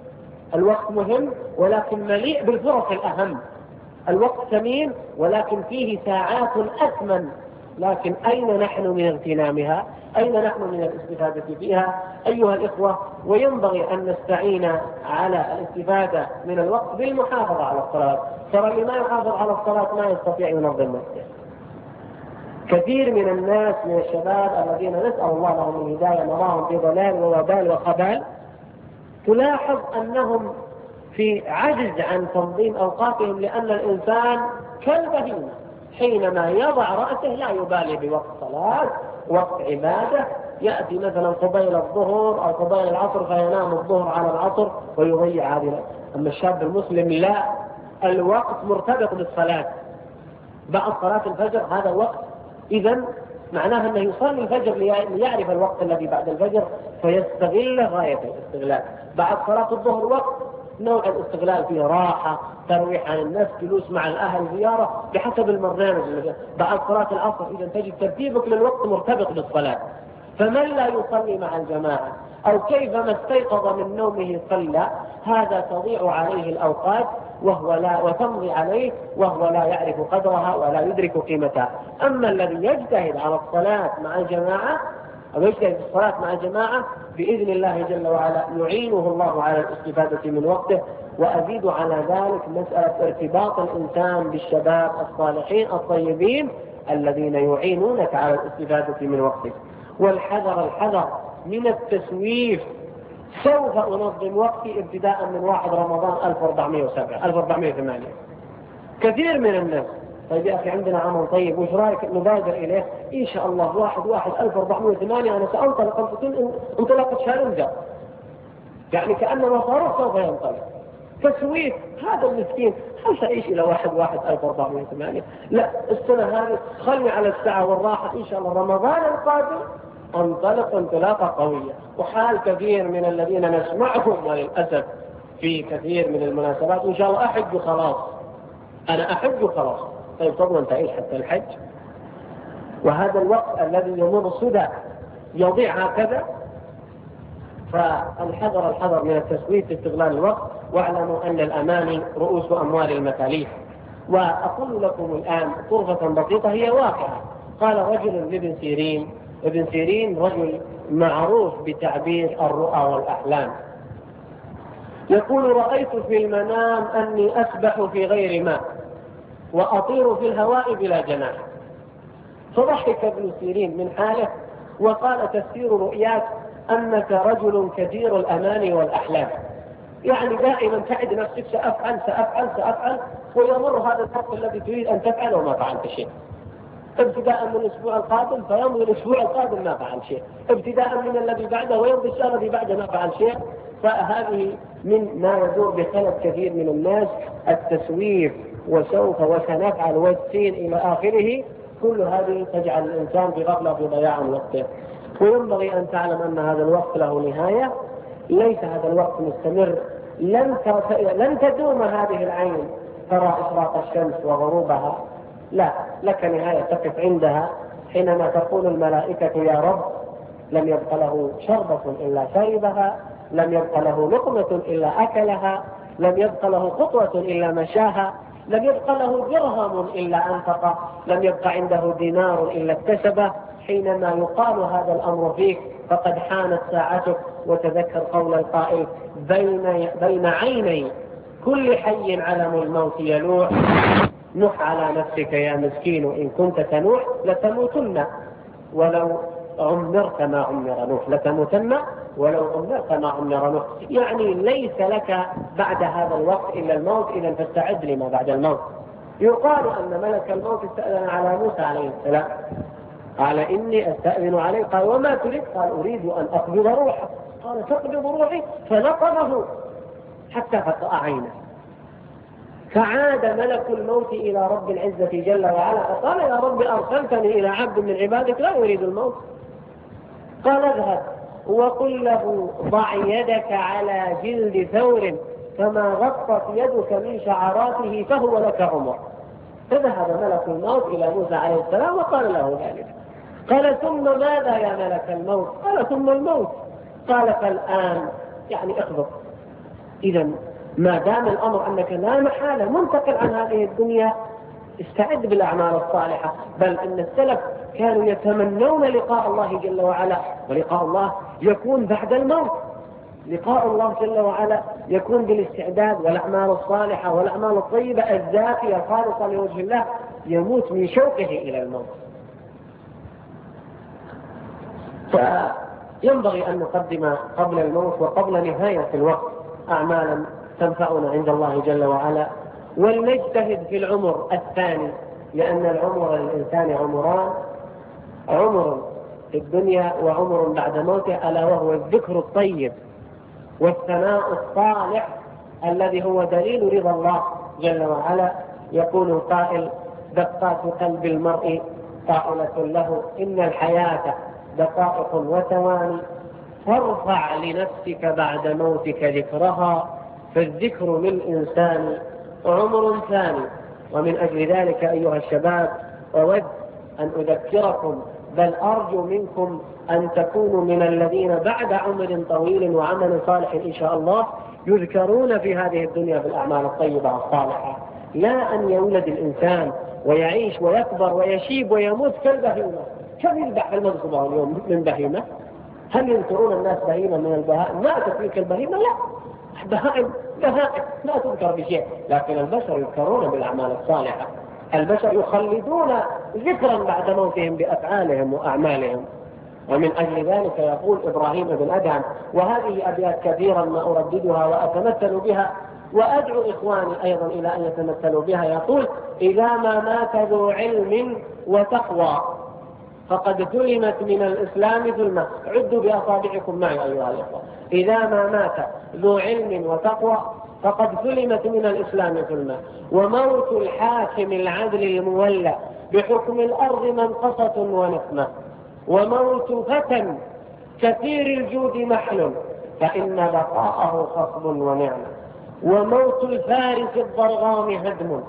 الوقت مهم ولكن مليء بالفرص الأهم. الوقت ثمين ولكن فيه ساعات أثمن لكن أين نحن من اغتنامها؟ أين نحن من الاستفادة فيها أيها الإخوة؟ وينبغي أن نستعين على الاستفادة من الوقت بالمحافظة على الصلاة. ترى اللي ما يحافظ على الصلاة ما يستطيع ينظم نفسه. كثير من الناس من الشباب الذين نسأل الله لهم الهداية نراهم في ضلال ووبال وخبال، تلاحظ أنهم في عجز عن تنظيم أوقاتهم، لأن الإنسان كالبهيمة حينما يضع رأسه لا يبالي بوقت صلاة وقت عبادة، يأتي مثلا قبيل الظهر أو قبيل العصر فينام الظهر على العصر ويضيع هذه. أما الشاب المسلم لا، الوقت مرتبط بالصلاة. بعد صلاة الفجر هذا وقت، إذن معناه أنه يصلي الفجر ليعرف الوقت الذي بعد الفجر فيستغل غاية الاستغلال. بعد صلاة الظهر وقت نوع الاستغلال فيه راحة، ترويح عن النفس، جلوس مع الأهل، زيارة، بحسب البرنامج. بعد صلاة العصر إذا تجد ترتيبك للوقت مرتبط بالصلاة. فمن لا يصلي مع الجماعة أو كيفما استيقظ من نومه صلى، هذا تضيع عليه الأوقات وتمضي عليه وهو لا يعرف قدرها ولا يدرك قيمتها. أما الذي يجتهد على الصلاة مع الجماعة أو يجتهد في الصلاة مع الجماعة بإذن الله جل وعلا يعينه الله على الاستفادة من وقته. وأزيد على ذلك مسألة ارتباط الإنسان بالشباب الصالحين الطيبين الذين يعينونك على الاستفادة من وقتك. والحذر من التسويف. سوف أنظم وقتي ابتداء من 1 رمضان 1408. كثير من الناس طيب يا أخي عندنا عمل طيب وش رأيك نبادر إليه؟ إن شاء الله 1/1/1408 أنا سأنطلق انطلاقة شارنجة، يعني كأنما صاروخ سوف ينطلق. تسويف. هذا المسكين هل سيعيش إلى 1/1/1408؟ لا، السنة هذه خلني على الساعة والراحة، إن شاء الله رمضان القادم انطلق انطلاقة قوية. وحال كثير من الذين نسمعهم وللأسف في كثير من المناسبات إن شاء الله أحج خلاص، أنا أحج خلاص. طيب طبعا تعيش حتى الحج؟ وهذا الوقت الذي يمر صدى يضيع هكذا. فالحذر من التسويف في استغلال الوقت. واعلموا أن الأماني رؤوس أموال المكاليف. وأقول لكم الآن طرفة بسيطة هي واقعة. قال رجل لابن سيرين، ابن سيرين رجل معروف بتعبير الرؤى والأحلام، يقول: رأيت في المنام أني أسبح في غير ماء وأطير في الهواء بلا جناح. فضحك ابن سيرين من حاله وقال: تفسير رؤياك أنك رجل كثير الأماني والأحلام، يعني دائما تعد نفسك سأفعل ويمر هذا الوقت الذي تريد أن تفعل وما فعلت شيء. ابتداء من الأسبوع القادم فيمضي الأسبوع القادم ما فعل شيء، ابتداء من الذي بعده ويمضي الشهر الذي بعده ما فعل شيء. فهذه من ما يدور بخلف كثير من الناس، التسويف وسوف وسنفعل والسين إلى آخره. كل هذه تجعل الإنسان في غفلة في ضياع وقته. وينبغي أن تعلم أن هذا الوقت له نهاية، ليس هذا الوقت مستمر. لن تدوم هذه العين ترى إشراق الشمس وغروبها، لا، لك نهاية تقف عندها حينما تقول الملائكة: يا رب، لم يبق له شربة إلا شربها، لم يبق له لقمة إلا أكلها، لم يبق له خطوة إلا مشاها، لم يبق له درهم إلا أنفقه، لم يبق عنده دينار إلا اكتسبه. حينما يقال هذا الأمر فيك فقد حانت ساعتك. وتذكر قول القائل: بين عيني كل حي علم الموت يلوح، نح على نفسك يا مسكين إن كنت تنوح لتموتن ولو عمرت ما عمر نوح، لتموتن ولو عمرت ما عمر نوح. يعني ليس لك بعد هذا الوقت إلا الموت، إذا فاستعد لما بعد الموت. يقال أن ملك الموت استأذن على موسى عليه السلام، قال: إني أستأذن عليه. قال: وما تريد؟ قال: أريد أن أقبض روحه. قال: تقبض روحي؟ فنقضه حتى فتأ عينه. فعاد ملك الموت إلى رب العزة جل وعلا فقال: يا رب، أرسلتني إلى عبد من عبادك لا يريد الموت. قال: اذهب وقل له: ضع يدك على جلد ثور فما غطت يدك من شعراته فهو لك عمر. فذهب ملك الموت إلى موسى عليه السلام وقال له ذلك. قال: ثم ماذا يا ملك الموت؟ قال: ثم الموت. قال: فالآن يعني اخبط. إذا ما دام الأمر أنك لا محالة منتقل عن هذه الدنيا، استعد بالأعمال الصالحة. بل إن السلف كانوا يتمنون لقاء الله جل وعلا، ولقاء الله يكون بعد الموت. لقاء الله جل وعلا يكون بالاستعداد والأعمال الصالحة والأعمال الطيبة الزاكية الخالصة لوجه الله، يموت من شوقه إلى الموت. فينبغي أن نقدم قبل الموت وقبل نهاية الوقت أعمالا تنفعنا عند الله جل وعلا، ولنجتهد في العمر الثاني، لأن العمر للإنسان عمران: عمر في الدنيا وعمر بعد موته، ألا وهو الذكر الطيب والثناء الصالح الذي هو دليل رضا الله جل وعلا. يقول القائل: دقات قلب المرء قائلة له إن الحياة دقائق وثواني، فارفع لنفسك بعد موتك ذكرها، فالذكر للإنسان عمر ثاني. ومن أجل ذلك أيها الشباب أود أن أذكركم، بل أرجو منكم أن تكونوا من الذين بعد عمر طويل وعمل صالح إن شاء الله يذكرون في هذه الدنيا بالأعمال الطيبة الصالحة، لا أن يولد الإنسان ويعيش ويكبر ويشيب ويموت كالبهيمة. كم يذبح المذكور اليوم من بهيمة؟ هل يذكرون الناس بهيمة من البهائم؟ ما تكفيك البهيمة؟ لا، بهائم لا تذكر بشيء، لكن البشر يذكرون بالأعمال الصالحة. البشر يخلدون ذكرا بعد موتهم بأفعالهم وأعمالهم. ومن أجل ذلك يقول إبراهيم بن أدهم، وهذه أبيات كثيرا ما أرددها وأتمثل بها وأدعو إخواني أيضا إلى أن يتمثلوا بها. يقول: إذا ما مات ذو علم وتقوى فقد ظلمت من الإسلام ظلمة. عدوا بأصابعكم معي أيها الأخوة: إذا ما مات ذو علم وتقوى فقد ظلمت من الإسلام ظلمة، وموت الحاكم العدل المولى بحكم الأرض منقصة ونقمة، وموت فتى كثير الجود محل فإن بقاءه خصب ونعمة، وموت الفارس الضرغام هدم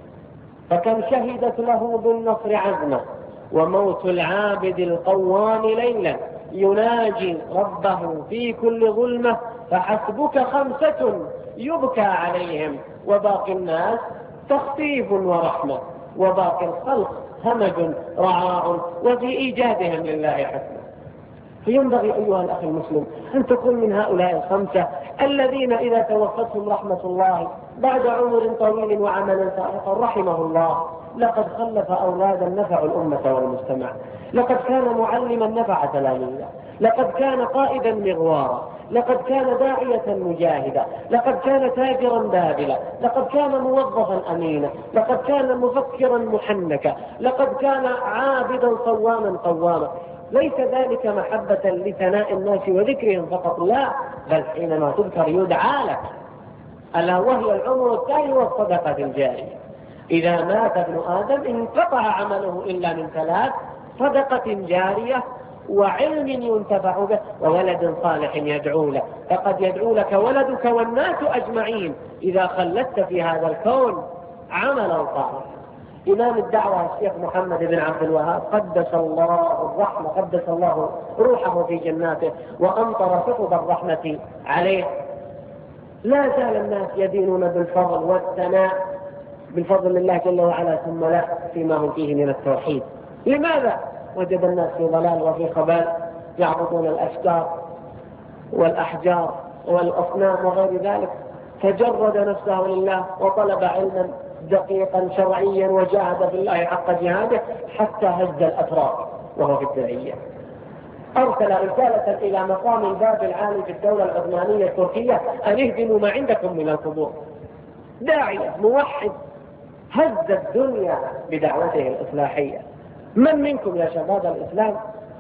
فكم شهدت له بالنصر عزمه، وموت العابد القوام ليلا يناجي ربه في كل ظلمة، فحسبك 5 يبكى عليهم وباقي الناس تخفيف ورحمة، وباقي الخلق همج رعاع وفي إيجادهم لله حسنة. فينبغي أيها الأخ المسلم أن تكون من هؤلاء 5 الذين إذا توفتهم رحمة الله بعد عمر طويل وعمل صالحا رحمه الله. لقد خلف أولادا نفعوا الأمة والمجتمع، لقد كان معلما نفع تلاميذه، لقد كان قائدا مغوارا، لقد كان داعية مجاهدا، لقد كان تاجرا بابلا، لقد كان موظفا أمينا، لقد كان مفكرا محنكا، لقد كان عابدا صواما قواما. ليس ذلك محبة لثناء الناس وذكرهم فقط، لا، بل حينما تذكر يدعى لك، ألا وهي العمر الثاني والصدقة الجارية. إذا مات ابن آدم انقطع عمله إلا من 3: صدقة جارية، وعلم ينتفع به، وولد صالح يدعو له. فقد يدعو لك ولدك والناس أجمعين إذا خلدت في هذا الكون عملا صالحا. إمام الدعوة الشيخ محمد بن عبد الوهاب قدس الله الرحمة، قدس الله روحه في جناته وأمطر سحب الرحمة عليه، لا زال الناس يدينون بالفضل والثناء بالفضل الله جل وعلا، ثم لا فيما هم فيه من التوحيد. لماذا؟ وجد الناس في ضلال وفي خبال، يعبدون الأشجار والأحجار والأصنام وغير ذلك. تجرد نفسه لله وطلب علما دقيقا شرعيا وجاهد بالله حق جهاده حتى هز الأتراك وهو في الداعية. أرسل رسالة إلى مقام الباب العالي في الدولة العثمانية التركية أن اهدموا ما عندكم من القبور. داعية موحد هز الدنيا بدعوته الإصلاحية. من منكم يا شباب الإسلام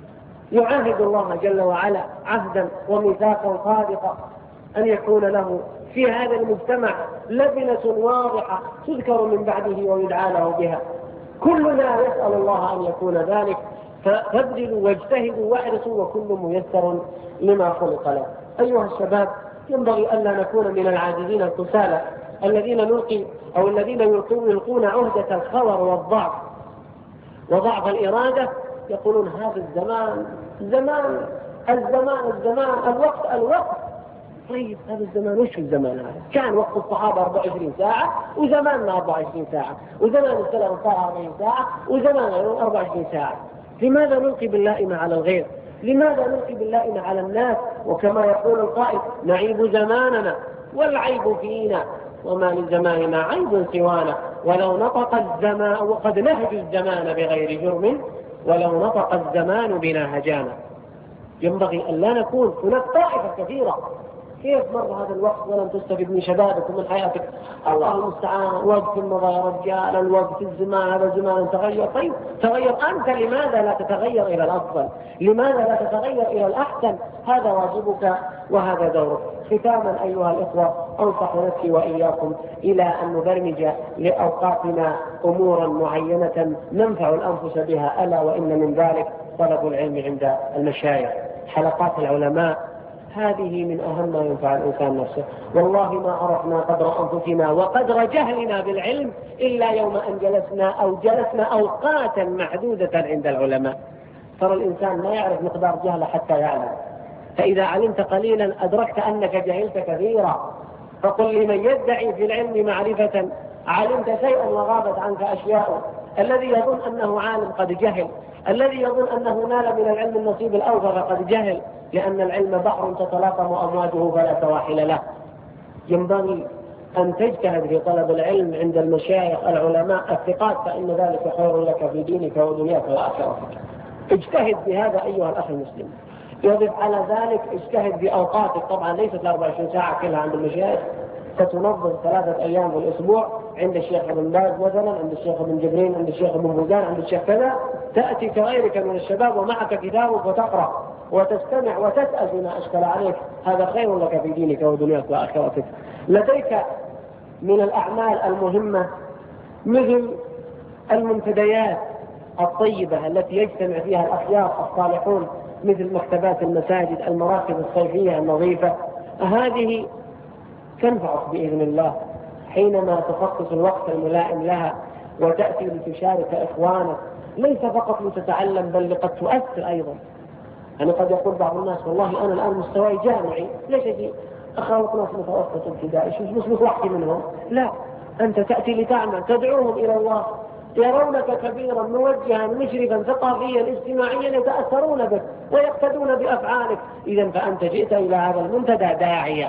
يعاهد الله جل وعلا عهدا وميثاقا صادقا أن يكون له في هذا المجتمع لبنة واضحة تذكر من بعده ويدعى له بها؟ كلنا يسأل الله أن يكون ذلك، فابذلوا واجتهدوا واحرصوا وكل ميسر لما خلق له. أيها الشباب، ينبغي ألا نكون من العاجزين الكسالى الذين يلقون عهدة الخور والضعف وضعف الإرادة، يقولون هذا الزمان الوقت. طيب هذا الزمان وش الزمان هذا؟ كان وقت الصحابة 24 ساعة وزماننا 24 ساعة، وزمان السلف صار 40 ساعة وزماننا 24 ساعة. لماذا نلقي باللائمة على الغير؟ لماذا نلقي باللائمة على الناس؟ وكما يقول القائل: نعيب زماننا والعيب فينا، وما لزماننا عيب سوانا، ولو نطق الزمان وقد نهج الزمان بغير جرم، ولو نطق الزمان بنا هجانا. ينبغي أن لا نكون هناك طائفة كثيرة. كيف مر هذا الوقت ولم تستفد من شبابك ومن حياتك؟ الله المستعان. وقت المضى يا رجال، الوقت الزمان، هذا الزمان تغير. طيب تغير أنت، لماذا لا تتغير إلى الأفضل؟ لماذا لا تتغير إلى الأحسن؟ هذا واجبك وهذا دورك. ختاما أيها الإخوة، أنصح نفسي وإياكم إلى أن نبرمج لأوقاتنا أمورا معينة ننفع الأنفس بها، ألا وإن من ذلك طلب العلم عند المشايخ، حلقات العلماء. هذه من أهم ما ينفع الإنسان نفسه. والله ما عرفنا قدر أنفسنا وقدر جهلنا بالعلم إلا يوم أن جلسنا أوقاتا محدودة عند العلماء. ترى الإنسان ما يعرف مقدار جهله حتى يعلم، فإذا علمت قليلا أدركت أنك جهلت كثيرا. فقل لمن يدعي في العلم معرفة: علمت شيئا وغابت عنك أشياء. الذي يظن أنه عالم قد جهل، الذي يظن أنه نال من العلم النصيب الأوفر قد جهل، لأن العلم بحر تتلاطم أمواجه فلا سواحل له. ينبغي أن تجتهد في طلب العلم عند المشايخ العلماء الثقات، فإن ذلك خير لك في دينك ودنياك وآخرتك. اجتهد بهذا أيها الأخ المسلم. يضف على ذلك اجتهد بأوقاتك. طبعا ليست 24 ساعة كلها عند المشايخ، ستنظم 3 أيام في الأسبوع عند الشيخ ابن باز مثلا، عند الشيخ ابن جبرين، عند الشيخ ابن بوزان، عند الشيخ كذا. تأتي كغيرك من الشباب ومعك كتابك وتقرأ وتستمع وتسأل فيما أشكل عليك. هذا خير لك في دينك ودنياك وآخرتك. لديك من الأعمال المهمة مثل المنتديات الطيبة التي يجتمع فيها الأخيار الصالحون، مثل مكتبات المساجد، المراكز الصيفية النظيفة. هذه تنفعك بإذن الله حينما تخصص الوقت الملائم لها وتأتي لتشارك إخوانك، ليس فقط لتتعلم بل لقد تؤثر أيضا. يعني قد يقول بعض الناس: والله أنا الآن مستواي جامعي، ليش أجي أخالط ناس متوسط ابتدائي؟ مش واحد منهم. لا، أنت تأتي لتعمل، تدعوهم إلى الله، يرونك كبيرا موجها مشرفا ثقافيا اجتماعيا، يتأثرون بك ويقتدون بأفعالك. إذا فأنت جئت إلى هذا المنتدى داعيا،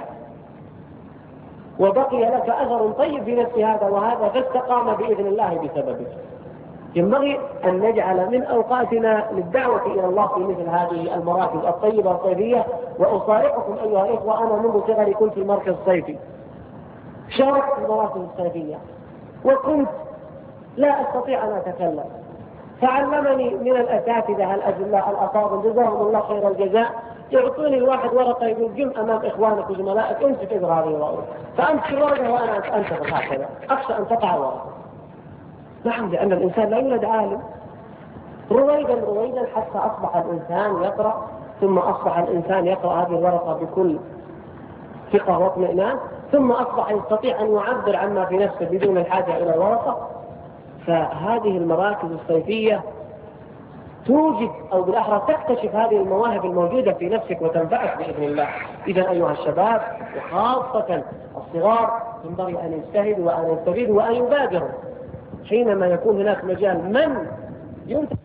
وبقي لك أثر طيب في نفس هذا وهذا، فاستقام بإذن الله بسببك. ينبغي أن نجعل من أوقاتنا للدعوة إلى الله في مثل هذه المراكز الطيبة الصيفية. وأصارحكم أيها الإخوة، أنا منذ صغري كنت في المركز الصيفي، شاركت في المراكز الصيفية وكنت لا أستطيع أن أتكلم، فعلمني من الأساتذة الأجلاء الأفاضل جزاهم الله خير الجزاء، يعطوني الواحد ورقة يقول: قم أمام إخوانك وزملائك امسك اقرأ هذه الورقة. فأمسك الورقة وأنا أنتظر هكذا، أخشى أن تقع ورقة. نعم، لأن الإنسان لا يولد عالم. رويدا حتى أصبح الإنسان يقرأ، ثم أصبح الإنسان يقرأ هذه الورقة بكل ثقة واطمئنان، ثم أصبح يستطيع أن يعبر عما في نفسه بدون الحاجة إلى الورقة. فهذه المراكز الصيفية توجد أو بالأحرى تكتشف هذه المواهب الموجودة في نفسك وتنفعك بإذن الله. إذا أيها الشباب وخاصة الصغار ينبغي أن يجتهدوا وأن يستفيدوا وأن يبادروا حينما يكون هناك مجال من ينتج.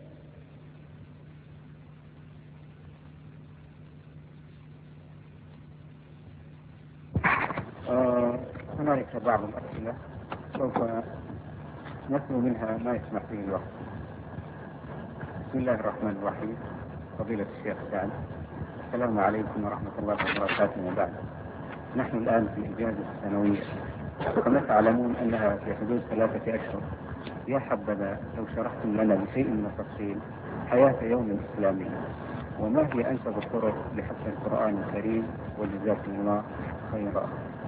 هنالك بعض الأسئلة سوف نتلو منها ما يسمح به الوقت. بسم الله الرحمن الرحيم. فضيلة الشيخ سعد، السلام عليكم ورحمة الله وبركاته. وبعد، نحن الآن في الإجازة السنوية، كما تعلمون أنها في حدود 3 أشهر. يا حبذا لو شرحتم لنا بشيء من التفصيل حياة يوم الإسلامي، وما هي أنسب الطرق لحفظ القرآن الكريم، وجزاكم الله خيرا.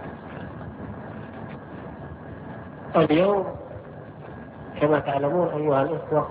اليوم كما تعلمون أيها الإخوة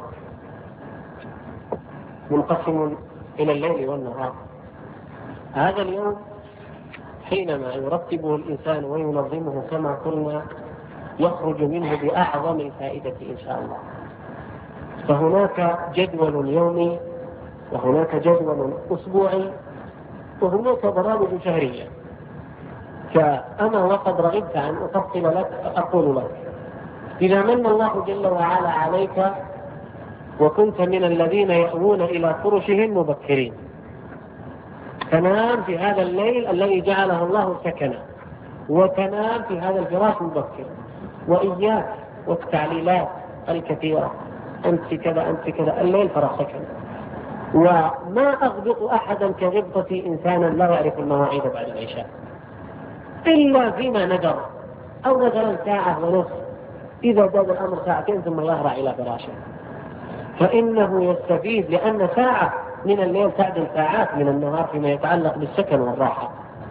منقسم إلى الليل والنهار. هذا اليوم حينما يرتبه الإنسان وينظمه كما قلنا يخرج منه بأعظم الفائدة إن شاء الله. فهناك جدول يومي، وهناك جدول أسبوعي، وهناك برامج شهرية. فأنا وقد رغبت أن أفصل لك فأقول لك: إذا من الله جل وعلا عليك وكنت من الذين يأوون إلى فرشهم مبكرين، تنام في هذا الليل الذي جعله الله سكنا، وتنام في هذا الفراش مبكر، وإياك والتعليلات الكثيرة، أنت كذا أنت كذا، الليل فراش سكن. وما أغبط أحدا كغبطة إنسانا لا يعرف المواعيد بعد العشاء إلا فيما ندر، أو مثلا ساعة ونصف، إذا زاد الأمر ساعتين ثم يهرع إلى فراشه، فإنه يستفيد، لأن ساعة من الليل تعدل ساعات من النهار فيما يتعلق بالسكن والراحة.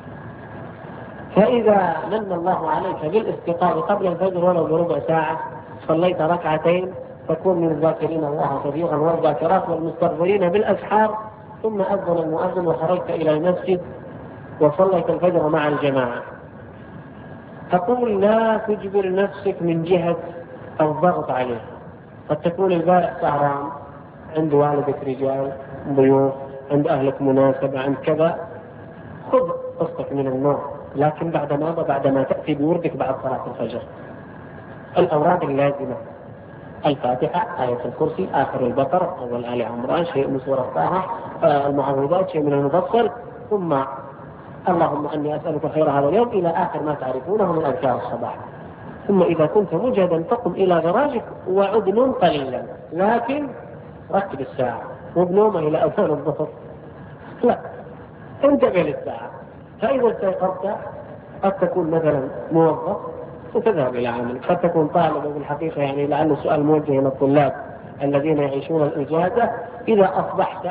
فإذا من الله عليك بالاستيقاظ قبل الفجر ولو بربع ساعة، صليت ركعتين، تكون من الذاكرين الله كثيرا والذاكرات والمستغفرين بالأسحار، ثم أذن المؤذن وخرجت إلى المسجد وصليت الفجر مع الجماعة. تقول لا تجبر نفسك من جهة الضغط عليه، قد تكون البارح سهران، عند والدك رجال ضيوف، عند أهلك مناسبة، عند كذا، خذ قسطك من النوم، لكن بعدما تأتي بوردك بعد صلاة الفجر. الأوراد اللازمة: الفاتحة، آية الكرسي، آخر البقرة، أول آل عمران، شيء من سورة طه، المعوذات، شيء من المفصل، ثم اللهم أني أسألك خير هذا اليوم إلى آخر ما تعرفونه من أذكار الصباح. ثم إذا كنت مجهدا فقم إلى غراجك وعد نوم قليلا، لكن ركب الساعة وبنومه إلى أذان الظهر، لا، انتبه للساعة. فإذا استيقظت قد تكون مثلا موظف وتذهب إلى عملك، قد تكون طالب، وبالحقيقة يعني لعله سؤال موجه إلى الطلاب الذين يعيشون الإجازة: إذا أصبحت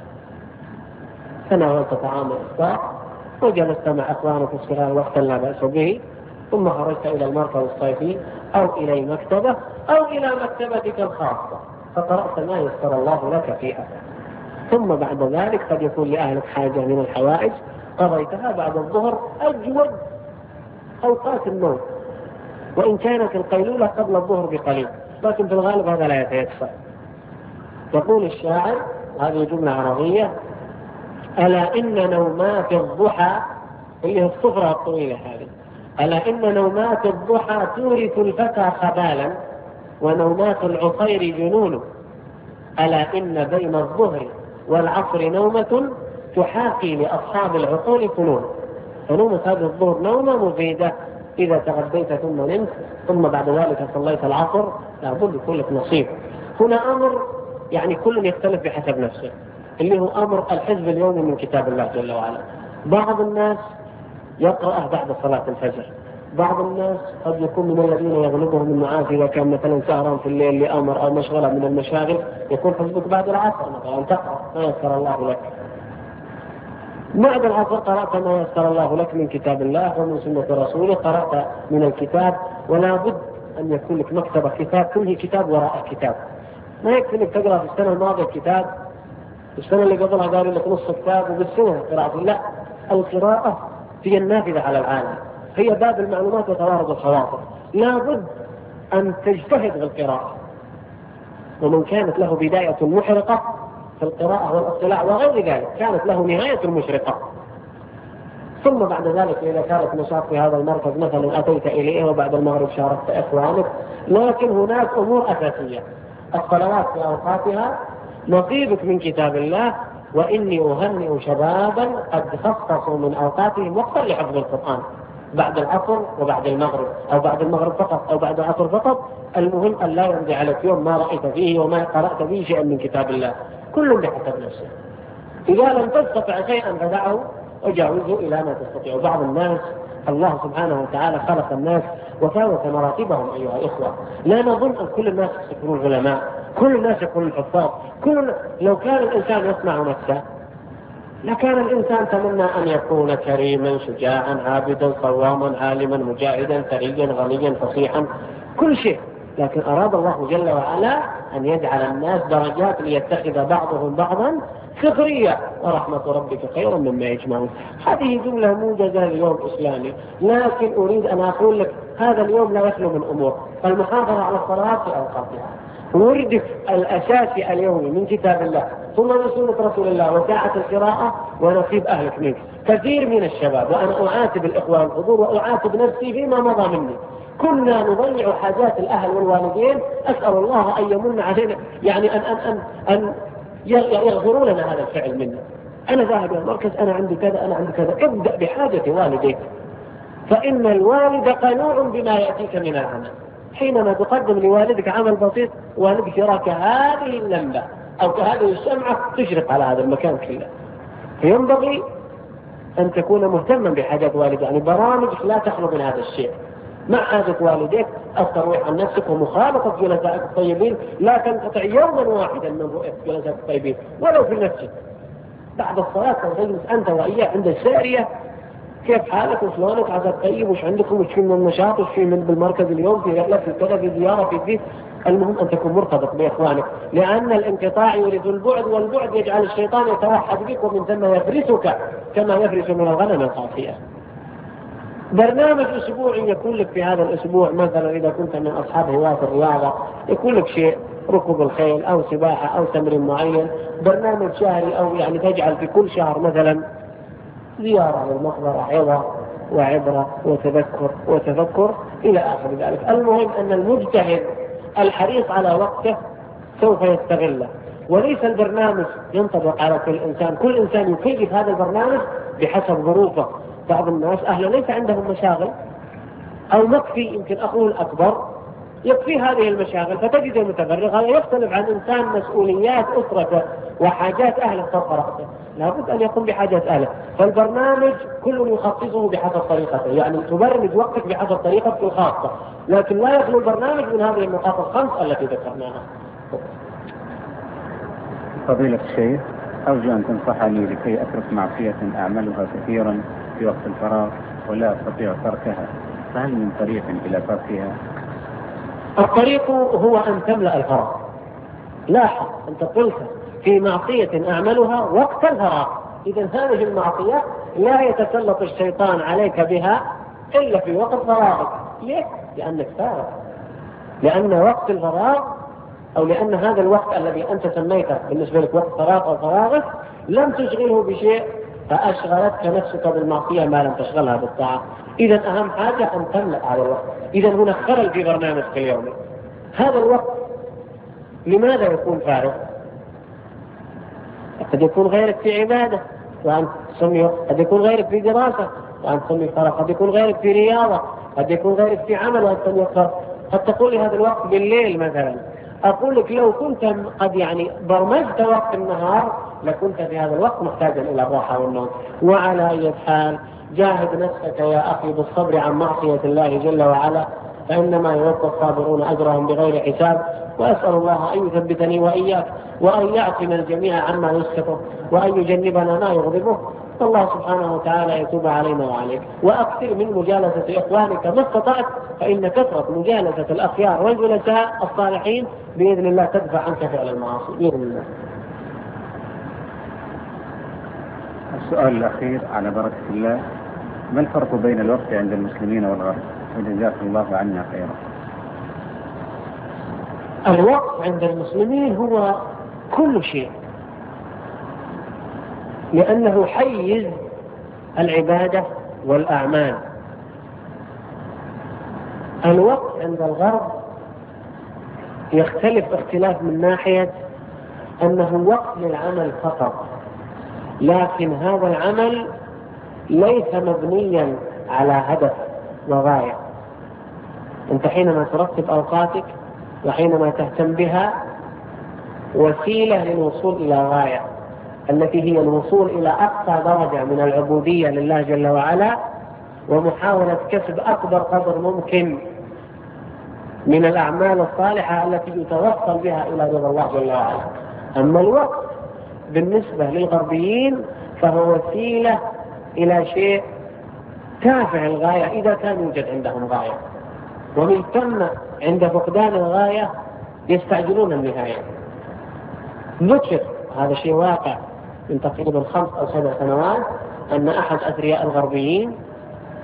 تناولت طعام الإفطار وجلست مع أخوانك الصغار وقتا لا بأس به، ثم خرجت إلى المركز الصيفي أو إلى المكتبة أو إلى مكتبتك الخاصة فقرأت ما يسر الله لك فيها، ثم بعد ذلك قد يكون لأهلك حاجة من الحوائج قضيتها بعد الظهر، أجود أوقات النوم، وإن كانت القيلولة قبل الظهر بقليل، لكن في الغالب هذا لا يتيسر. يقول الشاعر، هذه جملة عربية: ألا إن نومات الضحى، اللي هي الصفرة الطويلة هذه، ألا إن نومات الضحى تورث الفتى خبالا، ونومات العصير جنون، ألا إن بين الظهر والعصر نومة تحاكي لأصحاب العقول فنون. فنومة هذه الظهر نومة مفيدة إذا تغديت ثم نمت، ثم بعد ذلك صليت العصر، لابد يكون لك نصيب. هنا أمر يعني كل يختلف بحسب نفسه، اللي هو أمر الحزب اليومي من كتاب الله جل وعلا. بعض الناس يقرأه بعد صلاة الفجر، بعض الناس قد يكون من الذين يغلبهم النعاس إذا كان مثلا سهران في الليل لأمر أو مشغلة من المشاغل، يكون حزبك بعد العصر مثلا تقرأ ما يسر الله لك. بعد العصر قرأت ما يسر الله لك من كتاب الله ومن سنة رسوله، قرأت من الكتاب، ولا بد أن يكون لك مكتبة كتاب، كله كتاب وراء كتاب. ما يكفي انك تقرأ في السنة الماضية كتاب، السنة اللي قبلها قالوا لك نص كتاب وبالسنة قراءة. لا، القراءة هي النافذة على العالم، هي باب المعلومات وتوارد الخواطر، لا بد أن تجتهد في القراءة. ومن كانت له بداية محرقة في القراءة والاطلاع وغير ذلك كانت له نهاية مشرقة. ثم بعد ذلك إذا كانت نشاط في هذا المركز مثلا أتيت إليه وبعد المغرب شاركت إخوانك، لكن هناك أمور أساسية: الصلوات في أوقاتها، نصيبك من كتاب الله. وإني أهنئ شبابا قد خصصوا من أوقاتهم وقتا لحفظ القرآن بعد العصر وبعد المغرب، أو بعد المغرب فقط أو بعد العصر فقط. المهم أن لا يمضي على يوم ما رأيت فيه وما قرأت فيه شيئا من كتاب الله، كل بحسب نفسه. إذا لم تستطع شيئا فدعه وجاوزه إلى ما تستطيع. بعض الناس الله سبحانه وتعالى خلق الناس وفاوت مراتبهم أيها الإخوة. لا نظن أن كل الناس يكونون علماء، كل الناس يكونون حفاظ، لو كان الإنسان يسمع نفسه لكان الإنسان تمنى أن يكون كريما شجاعا عابدا صواما عالما مجاهدا ثريا غنيا فصيحا كل شيء، لكن أراد الله جل وعلا أن يجعل الناس درجات ليتخذ بعضهم بعضا سخرية، ورحمة ربك خير مما يجمعون. هذه جملة موجزة ليوم إسلامي، لكن أريد أن أقول لك هذا اليوم لا يخلو من أمور: المحافظة على الصلاة في أوقاتها، وردك الأساسي اليومي من كتاب الله ثم من سنة رسول الله وساعة القراءة ونصيب أهلك منك. كثير من الشباب، وأنا أعاتب الإخوان الحضور وأعاتب نفسي فيما مضى مني، كنا نضيع حاجات الأهل والوالدين. أسأل الله أن يمن علينا، يعني أن يغفروا لنا هذا الفعل منا. أنا ذاهب إلى المركز، أنا عندي كذا، أنا عندي كذا. ابدأ بحاجة والديك، فإن الوالد قنوع بما يأتيك من العمل. حينما تقدم لوالدك عمل بسيط، والدك يراك هذه اللمبة أو هذه الشمعة تشرق على هذا المكان كله. فينبغي أن تكون مهتما بحاجات والدك، يعني برامج لا تخلو من هذا الشيء. مع حاجة والديك الترويح عن نفسك ومخالطة جلسائك الطيبين، لا تنقطع يوما واحدا من رؤية جلسائك الطيبين ولو في نفسك. بعد الصلاة تجلس أنت وإياه عند السارية، كيف حالك وشلونك، عسى طيب، وش عندكم، وش في من النشاط، وش في من بالمركز اليوم، في رحلة، في كذا، في زيارة، في ذي. المهم أن تكون مرتبط بإخوانك، لأن الانقطاع يورث البعد، والبعد يجعل الشيطان يتوحد بك ومن ثم يفرسك كما يفرس من الغنم القافية. برنامج أسبوعي يكون لك في هذا الأسبوع، مثلا إذا كنت من أصحاب هواة الرياضة يكون لك شيء، ركوب الخيل أو سباحة أو تمرين معين. برنامج شهري، أو يعني تجعل في كل شهر مثلا زيارة للمقبرة، عظة وعبرة وتفكر إلى آخر ذلك. المهم أن المجتهد الحريص على وقته سوف يستغله، وليس البرنامج ينطبق على كل إنسان. كل إنسان يكيف هذا البرنامج بحسب ظروفه. بعض الناس أهلا ليس عندهم مشاغل، أو مكفي يمكن أخوه الأكبر يكفي هذه المشاغل، فتجد المتفرغ هذا يختلف عن إنسان مسؤوليات أسرته وحاجات أهله فوق رأسه، لابد أن يقوم بحاجات أهله. فالبرنامج كل يخصصه بحسب طريقته، يعني تبرمج وقتك بحسب طريقتك الخاصة، لكن لا يخلو البرنامج من هذه النقاط الخمس التي ذكرناها. فضيلة الشيخ، أرجو أن تنصحني لكي أترك معصية أعملها كثيرا في وقت الفراغ ولا أستطيع تركها، فهل من طريق إلى تركها؟ الطريق هو أن تملأ الفراغ. لاحظ أنت قلت في معصية أعملها وقت الفراغ، إذا هذه المعصية لا يتسلط الشيطان عليك بها إلا في وقت فراغك. ليه؟ لأنك فارغ، لأن وقت الفراغ أو لأن هذا الوقت الذي أنت سميته بالنسبة لك وقت فراغ أو فراغك لم تشغله بشيء، فأشغلتك نفسك بالمعصية ما لم تشغلها بالطاعة. إذا أهم حاجة أن تملأ على الوقت. إذا هنا خلل في برنامجك اليومي. هذا الوقت لماذا يكون فارغ؟ قد يكون غيرك في عبادة وأنت تسميه، قد يكون غيرك في دراسة وأنت تسميه فراغ، قد يكون غيرك في رياضة، قد يكون غيرك في عمل وأنت تسميه فراغ. قد تقول لي هذا الوقت بالليل مثلا، أقول لك لو كنت قد يعني برمجت وقت النهار لكنت في هذا الوقت محتاجا إلى الراحة والنوم. وعلى أي حال جاهد نفسك يا أخي بالصبر عن معصية الله جل وعلا، فإنما يوفى الصابرون أجرهم بغير حساب. وأسأل الله أن يثبتني وإياك، وأن يعصم الجميع عما يسخطه، وأن يجنبنا ما يغضبه. الله سبحانه وتعالى يتوب علينا وعليك. وأكثر من مجالسة إخوانك ما استطعت، فإن كثرة مجالسة الأخيار والجلساء الصالحين بإذن الله تدفع عنك فعل المعاصي بإذن الله. السؤال الأخير على بركة الله، ما الفرق بين الوقت عند المسلمين والغرب؟ وجزاك الله عنا خيرا. الوقت عند المسلمين هو كل شيء، لأنه حيز العبادة والأعمال. الوقت عند الغرب يختلف اختلاف من ناحية أنه وقت للعمل فقط، لكن هذا العمل ليس مبنيا على هدف وغاية. أنت حينما ترتب أوقاتك وحينما تهتم بها وسيلة للوصول إلى غاية، التي هي الوصول إلى أقصى درجة من العبودية لله جل وعلا، ومحاولة كسب أكبر قدر ممكن من الأعمال الصالحة التي يتوصل بها إلى رضا الله جل وعلا. أما الوقت بالنسبة للغربيين فهو وسيلة إلى شيء تافه الغاية إذا كان يوجد عندهم غاية، ومن ثم عند فقدان الغاية يستعجلون النهاية. ذكر هذا شيء واقع من تقريبا 5 أو 7 سنوات أن أحد أثرياء الغربيين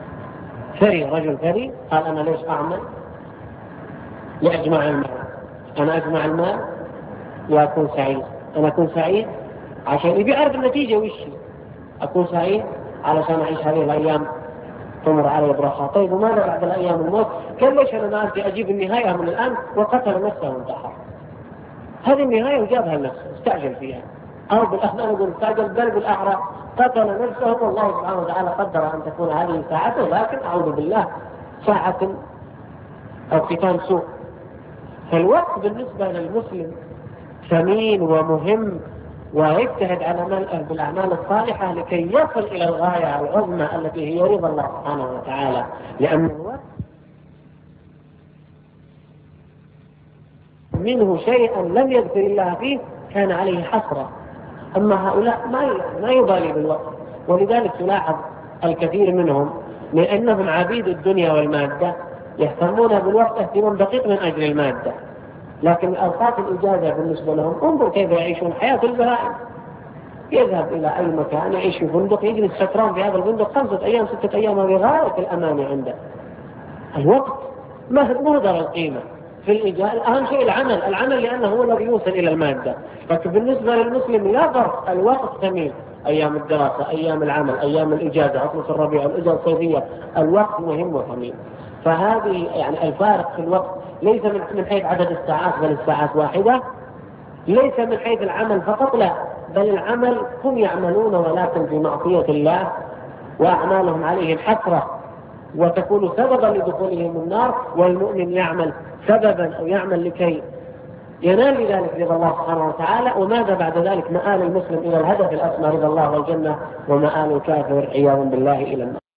ثري، رجل ثري، قال أنا ليش أعمل لأجمع المال، أنا أجمع المال وأكون سعيد. أنا أكون سعيد عشان يبي أعرف النتيجة وش أكون سعيد علشان أعيش هذه الأيام تمر علي برخاء. طيب وماذا بعد الأيام الموت؟ كان ليش أنا ما أرجع أجيب النهاية من الآن وقتل نفسه وانتحر؟ هذه النهاية وجابها لنفسه استعجل فيها، أو بالأحرى نقول استعجل، بل بالأحرى قتل نفسه، والله سبحانه وتعالى قدر أن تكون هذه ساعته، لكن أعوذ بالله ساعة أو ختام سوء. فالوقت بالنسبة للمسلم ثمين ومهم، ويجتهد على ملئه بالأعمال الصالحة لكي يصل إلى الغاية العظمى التي هي رضا الله سبحانه وتعالى، لأن الوقت منه شيئا لم يذكر الله فيه كان عليه حسرة. أما هؤلاء ما يبالي بالوقت، ولذلك تلاحظ الكثير منهم لأنهم عبيد الدنيا والمادة يهتمون بالوقت اهتمام دقيق من أجل المادة، لكن أوقات الإجازة بالنسبة لهم انظر كيف يعيشون حياة البهائم. يذهب إلى أي مكان يعيش في فندق، يجلس فتران في هذا الفندق 5 أيام 6 أيام بغاية الأمان عنده. الوقت مهدر القيمة في الإجازة. أهم شيء العمل لأنه هو الذي يوصل إلى المادة. لكن بالنسبة للمسلم لا فرق، الوقت ثمين، أيام الدراسة، أيام العمل، أيام الإجازة، عطلة الربيع، الإجازة الصيفية، الوقت مهم وثمين. فهذه يعني الفارق في الوقت ليس من حيث عدد الساعات بل الساعات واحدة، ليس من حيث العمل فقط لا، بل العمل هم يعملون ولكن في معصية الله وأعمالهم عليهم حسرة وتكون سببا لدخولهم النار، والمؤمن يعمل سببا أو يعمل لكي ينال بذلك رضا الله سبحانه وتعالى. وماذا بعد ذلك؟ مآل المسلم إلى الهدف الأسمى رضا الله والجنة، ومآل الكافر عياذا بالله إلى النار.